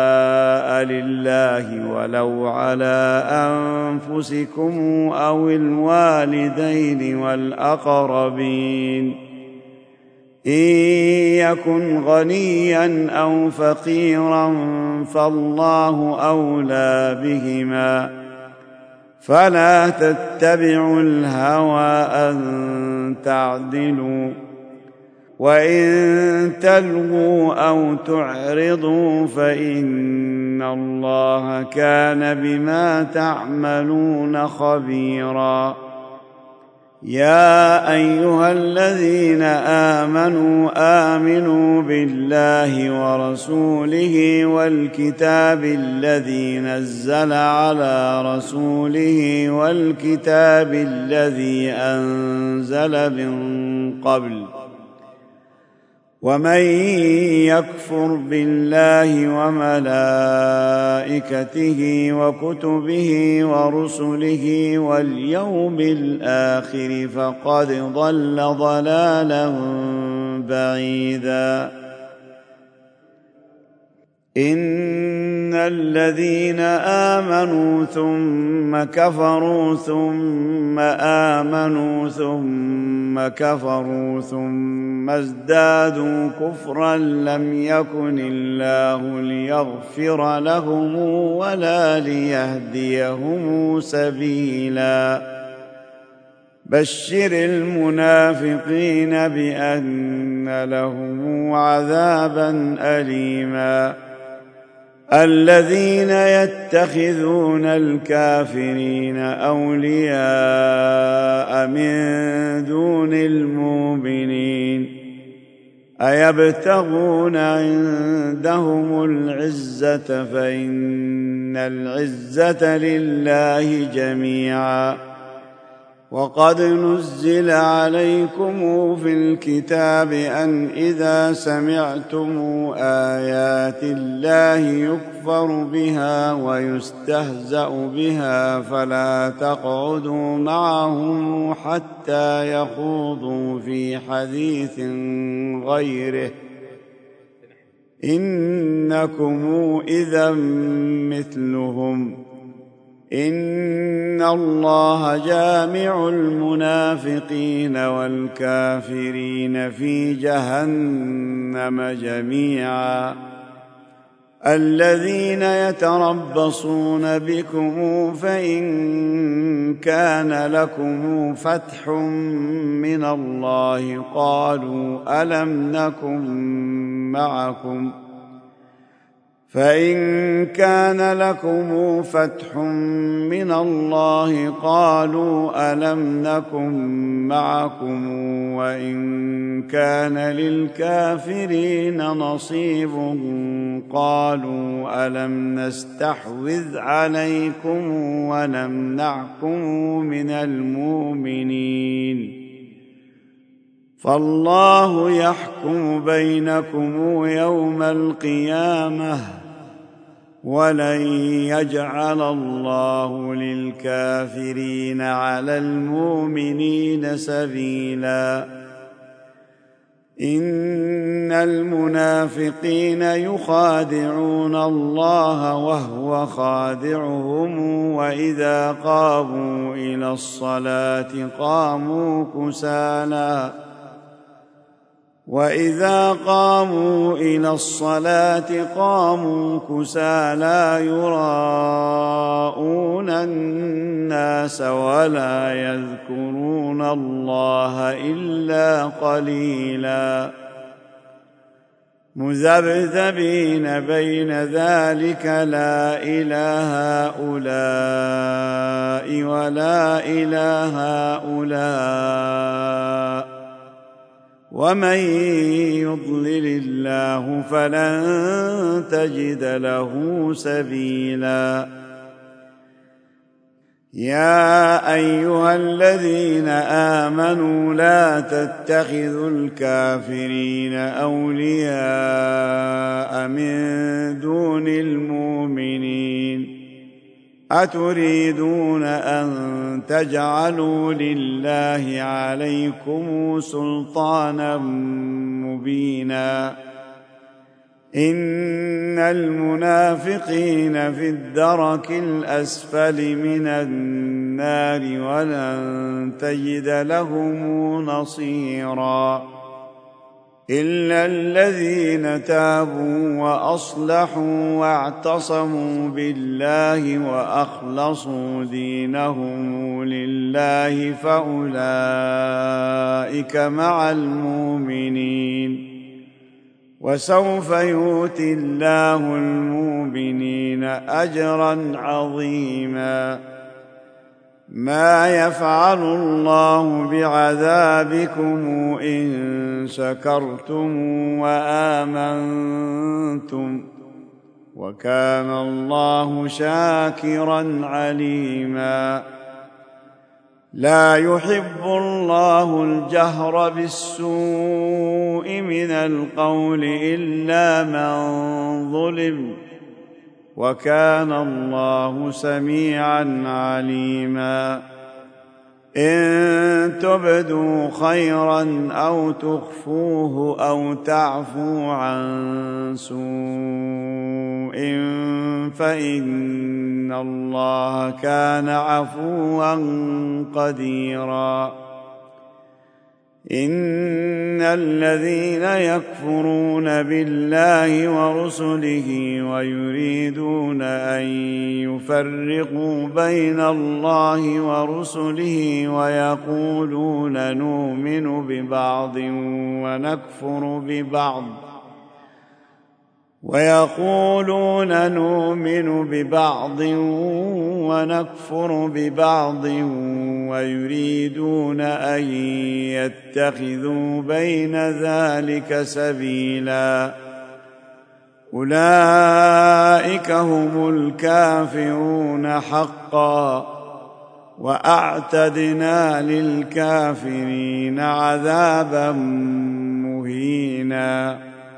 لله ولو على أنفسكم أو الوالدين والأقربين إن يكن غنيا أو فقيرا فالله أولى بهما فلا تتبعوا الهوى أن تعدلوا وإن تلووا أو تعرضوا فإن الله كان بما تعملون خبيرا يا أيها الذين آمنوا بالله ورسوله والكتاب الذي نزل على رسوله والكتاب الذي أنزل من قبل ومن يكفر بالله وملائكته وكتبه ورسله واليوم الآخر فقد ضل ضلالا بعيدا إن الذين آمنوا ثم كفروا ثم آمنوا ثم كفروا ثم ازدادوا كفرا لم يكن الله ليغفر لهم ولا ليهديهم سبيلا بشر المنافقين بأن لهم عذابا أليما الذين يتخذون الكافرين أولياء من دون المؤمنين أيبتغون عندهم العزة فإن العزة لله جميعا وقد نزل عليكم في الكتاب أن إذا سمعتم آيات الله يكفر بها ويستهزأ بها فلا تقعدوا معهم حتى يخوضوا في حديث غيره إنكم إذا مثلهم إن الله جامع المنافقين والكافرين في جهنم جميعا الذين يتربصون بكم فإن كان لكم فتح من الله قالوا ألم نكن معكم وإن كان للكافرين نصيب قالوا ألم نستحوذ عليكم ونمنعكم من المؤمنين فالله يحكم بينكم يوم القيامة ولن يجعل الله للكافرين على المؤمنين سبيلا إن المنافقين يخادعون الله وهو خادعهم وإذا قاموا إلى الصلاة قاموا كسالى يراءون الناس ولا يذكرون الله إلا قليلا مذبذبين بين ذلك لا إله هؤلاء ولا إله هؤلاء ومن يضلل الله فلن تجد له سبيلا يا أيها الذين آمنوا لا تتخذوا الكافرين أولياء من دون المؤمنين أتريدون أن تجعلوا لله عليكم سلطانا مبينا إن المنافقين في الدرك الأسفل من النار ولن تجد لهم نصيرا إلا الذين تابوا وأصلحوا واعتصموا بالله وأخلصوا دينهم لله فأولئك مع المؤمنين وسوف يؤتي الله المؤمنين أجرا عظيما ما يفعل الله بعذابكم إن شكرتم وآمنتم وكان الله شاكرا عليما لا يحب الله الجهر بالسوء من القول إلا من ظلم وكان الله سميعا عليما إن تبدوا خيرا أو تخفوه أو تعفوا عن سوء فإن الله كان عفوا قديرا إن الذين يكفرون بالله ورسله ويريدون أن يفرقوا بين الله ورسله ويقولون نؤمن ببعض ونكفر ببعض ويريدون أن يتخذوا بين ذلك سبيلا أولئك هم الكافرون حقا وأعتدنا للكافرين عذابا مهينا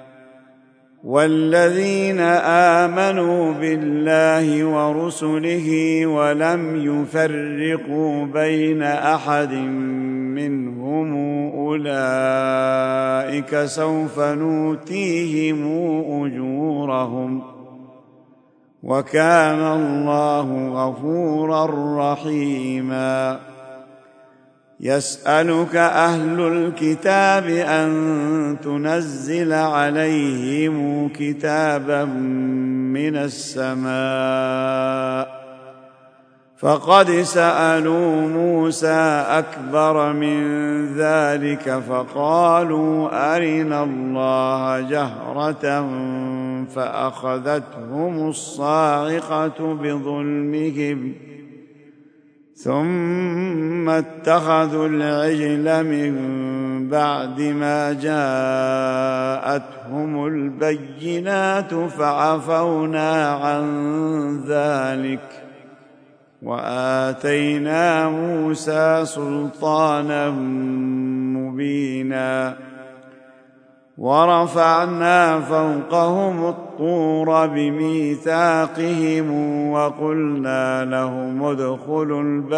والذين آمنوا بالله ورسله ولم يفرقوا بين أحد منهم أولئك سوف نؤتيهم أجورهم وكان الله غفورا رحيما يسألك أهل الكتاب أن تنزل عليهم كتابا من السماء فقد سألوا موسى أكبر من ذلك فقالوا أرنا الله جهرة فأخذتهم الصاعقة بظلمهم ثم اتخذوا العجل من بعد ما جاءتهم البينات فعفونا عن ذلك وآتينا موسى سلطانا مبينا ورفعنا فوقهم الطور بميثاقهم وقلنا لهم ادخلوا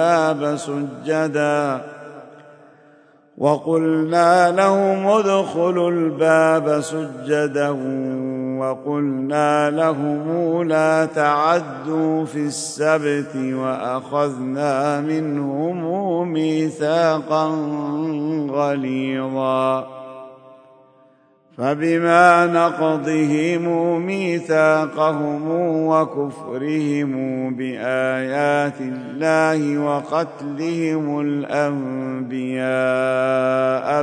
الباب سجدا وقلنا لهم لا تعدوا في السبت وأخذنا منهم ميثاقا غليظا فبما نقضهم ميثاقهم وكفرهم بآيات الله وقتلهم الأنبياء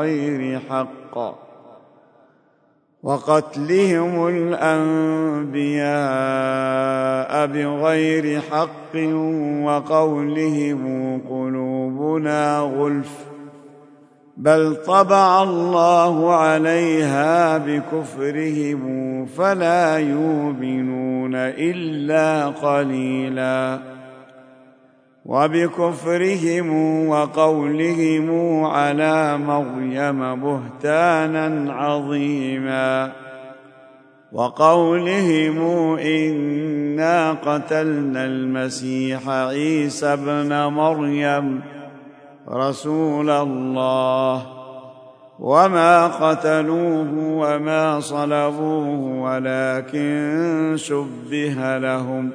بغير حق وقولهم قلوبنا غلف بل طبع الله عليها بكفرهم فلا يؤمنون إلا قليلا وبكفرهم وقولهم على مريم بهتانا عظيما وقولهم إنا قتلنا المسيح عيسى ابن مريم رسول الله وما قتلوه وما صلبوه ولكن شبه لهم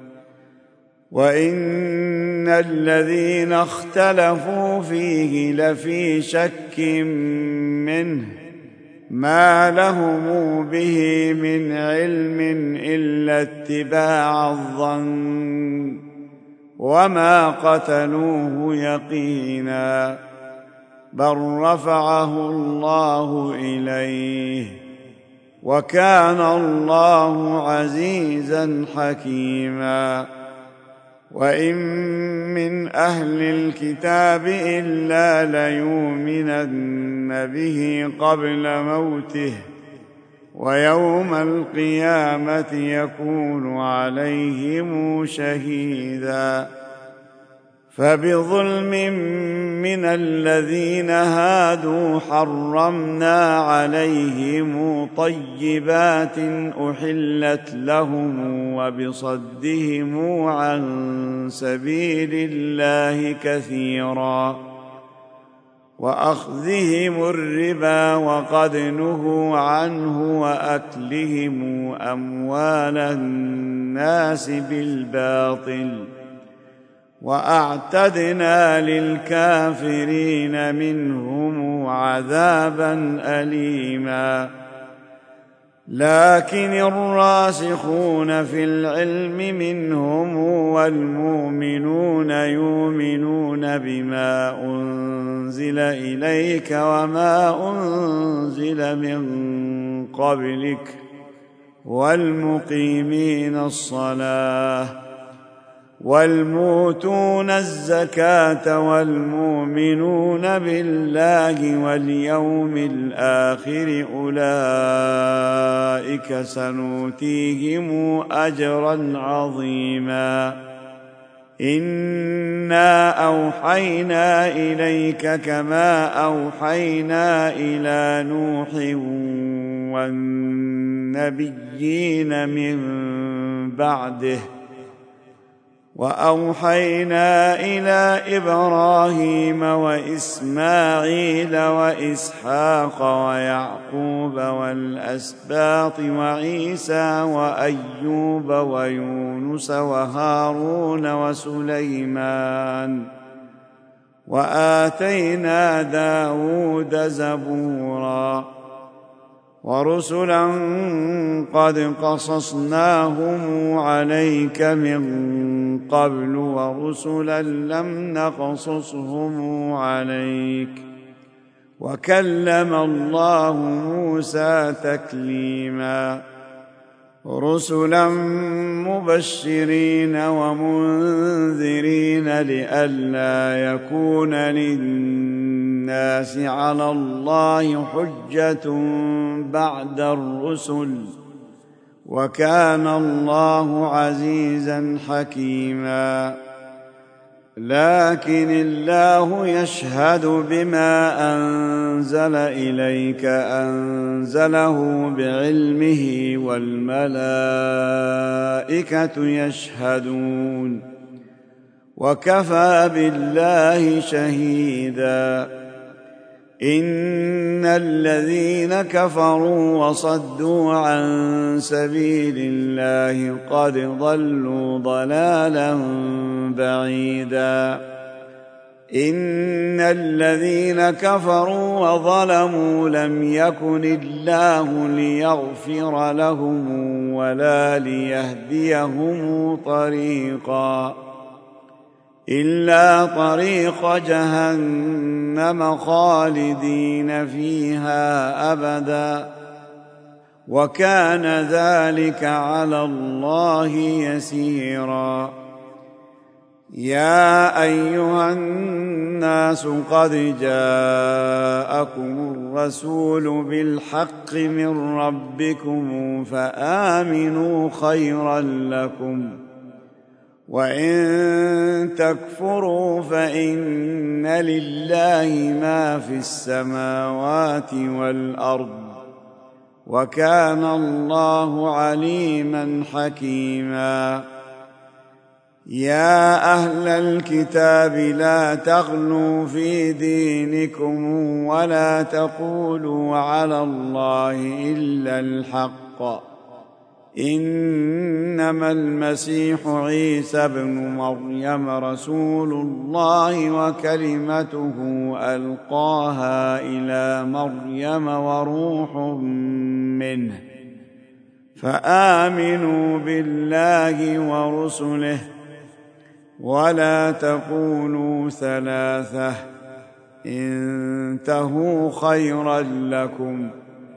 وإن الذين اختلفوا فيه لفي شك منه ما لهم به من علم إلا اتباع الظن وما قتلوه يقينا بل رفعه الله إليه وكان الله عزيزا حكيما وإن من أهل الكتاب إلا ليؤمنن به قبل موته ويوم القيامة يكون عليهم شهيدا فبظلم من الذين هادوا حرمنا عليهم طيبات أحلت لهم وبصدهم عن سبيل الله كثيرا وأخذهم الربا وقد نهوا عنه وأكلهم أموال الناس بالباطل وأعتدنا للكافرين منهم عذابا أليما لكن الراسخون في العلم منهم والمؤمنون يؤمنون بما أنزل إليك وما أنزل من قبلك والمقيمين الصلاة والمؤتون الزكاة والمؤمنون بالله واليوم الآخر أولئك سنؤتيهم أجرا عظيما إنا أوحينا إليك كما أوحينا إلى نوح والنبيين من بعده وأوحينا إلى إبراهيم وإسماعيل وإسحاق ويعقوب والأسباط وعيسى وأيوب ويونس وهارون وسليمان وآتينا داود زبورا ورسلا قد قصصناهم عليك من قبل ورسلا لم نقصصهم عليك وكلم الله موسى تكليما رسلا مبشرين ومنذرين لئلا يكون للناس على الله حجة بعد الرسل وكان الله عزيزا حكيما لكن الله يشهد بما أنزل إليك أنزله بعلمه والملائكة يشهدون وكفى بالله شهيدا إن الذين كفروا وصدوا عن سبيل الله قد ضلوا ضلالا بعيدا إن الذين كفروا وظلموا لم يكن الله ليغفر لهم ولا ليهديهم طريقا إلا طريق جهنم خالدين فيها أبدا وكان ذلك على الله يسيرا يا أيها الناس قد جاءكم الرسول بالحق من ربكم فآمنوا خيرا لكم وإن تكفروا فإن لله ما في السماوات والأرض وكان الله عليما حكيما يا أهل الكتاب لا تغلوا في دينكم ولا تقولوا على الله إلا الحق إنما المسيح عيسى ابن مريم رسول الله وكلمته ألقاها إلى مريم وروح منه فآمنوا بالله ورسله ولا تقولوا ثلاثة انتهوا خيرا لكم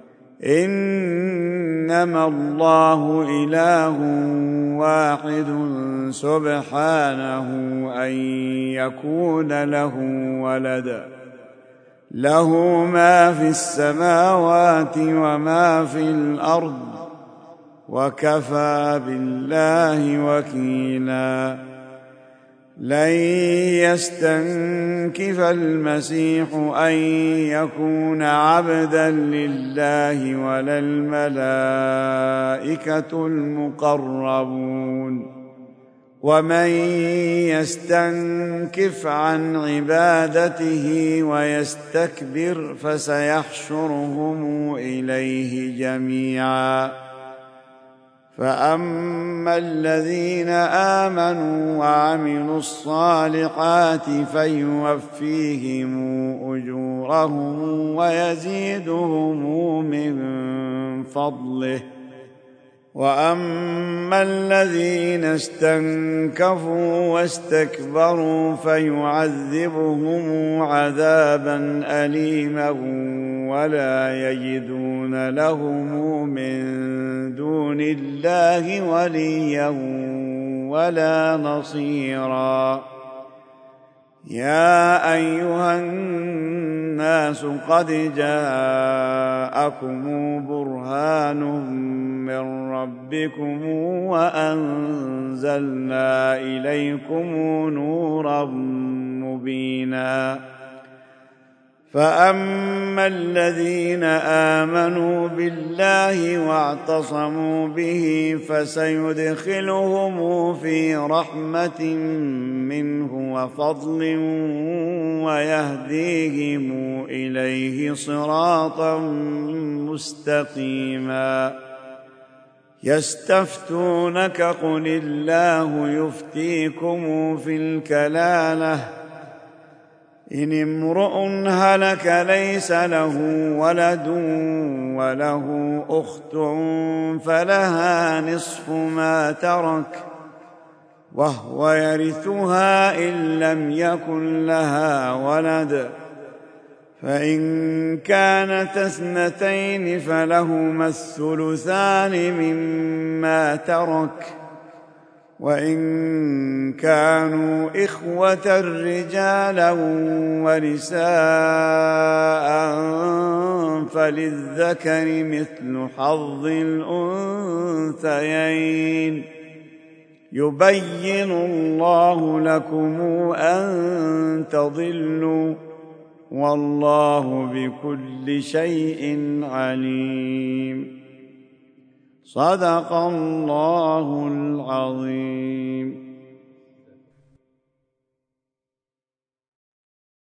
إنما الله إله واحد سبحانه أن يكون له ولد له ما في السماوات وما في الأرض وكفى بالله وكيلا لن يستنكف المسيح أن يكون عبدا لله ولا الملائكة المقربون ومن يستنكف عن عبادته ويستكبر فسيحشرهم إليه جميعا فأما الذين آمنوا وعملوا الصالحات فيوفيهم أجورهم ويزيدهم من فضله وأما الذين استنكفوا واستكبروا فيعذبهم عذابا أليما ولا يجدون لهم من دون الله وليا ولا نصيرا يا أيها الناس قد جاءكم برهان من ربكم وأنزلنا إليكم نورا مبينا فأما الذين آمنوا بالله واعتصموا به فسيدخلهم في رحمة منه وفضل ويهديهم إليه صراطا مستقيما يستفتونك قل الله يفتيكم في الكلالة إن امرؤ هلك ليس له ولد وله أخت فلها نصف ما ترك وهو يرثها إن لم يكن لها ولد، فإن كانت اثنتين فلهما الثلثان مما ترك، وإن كانوا إخوة رجالا ونساء فللذكر مثل حظ الأنثيين، يبين الله لكم أن تضلوا، والله بكل شيء عليم. صدق الله العظيم.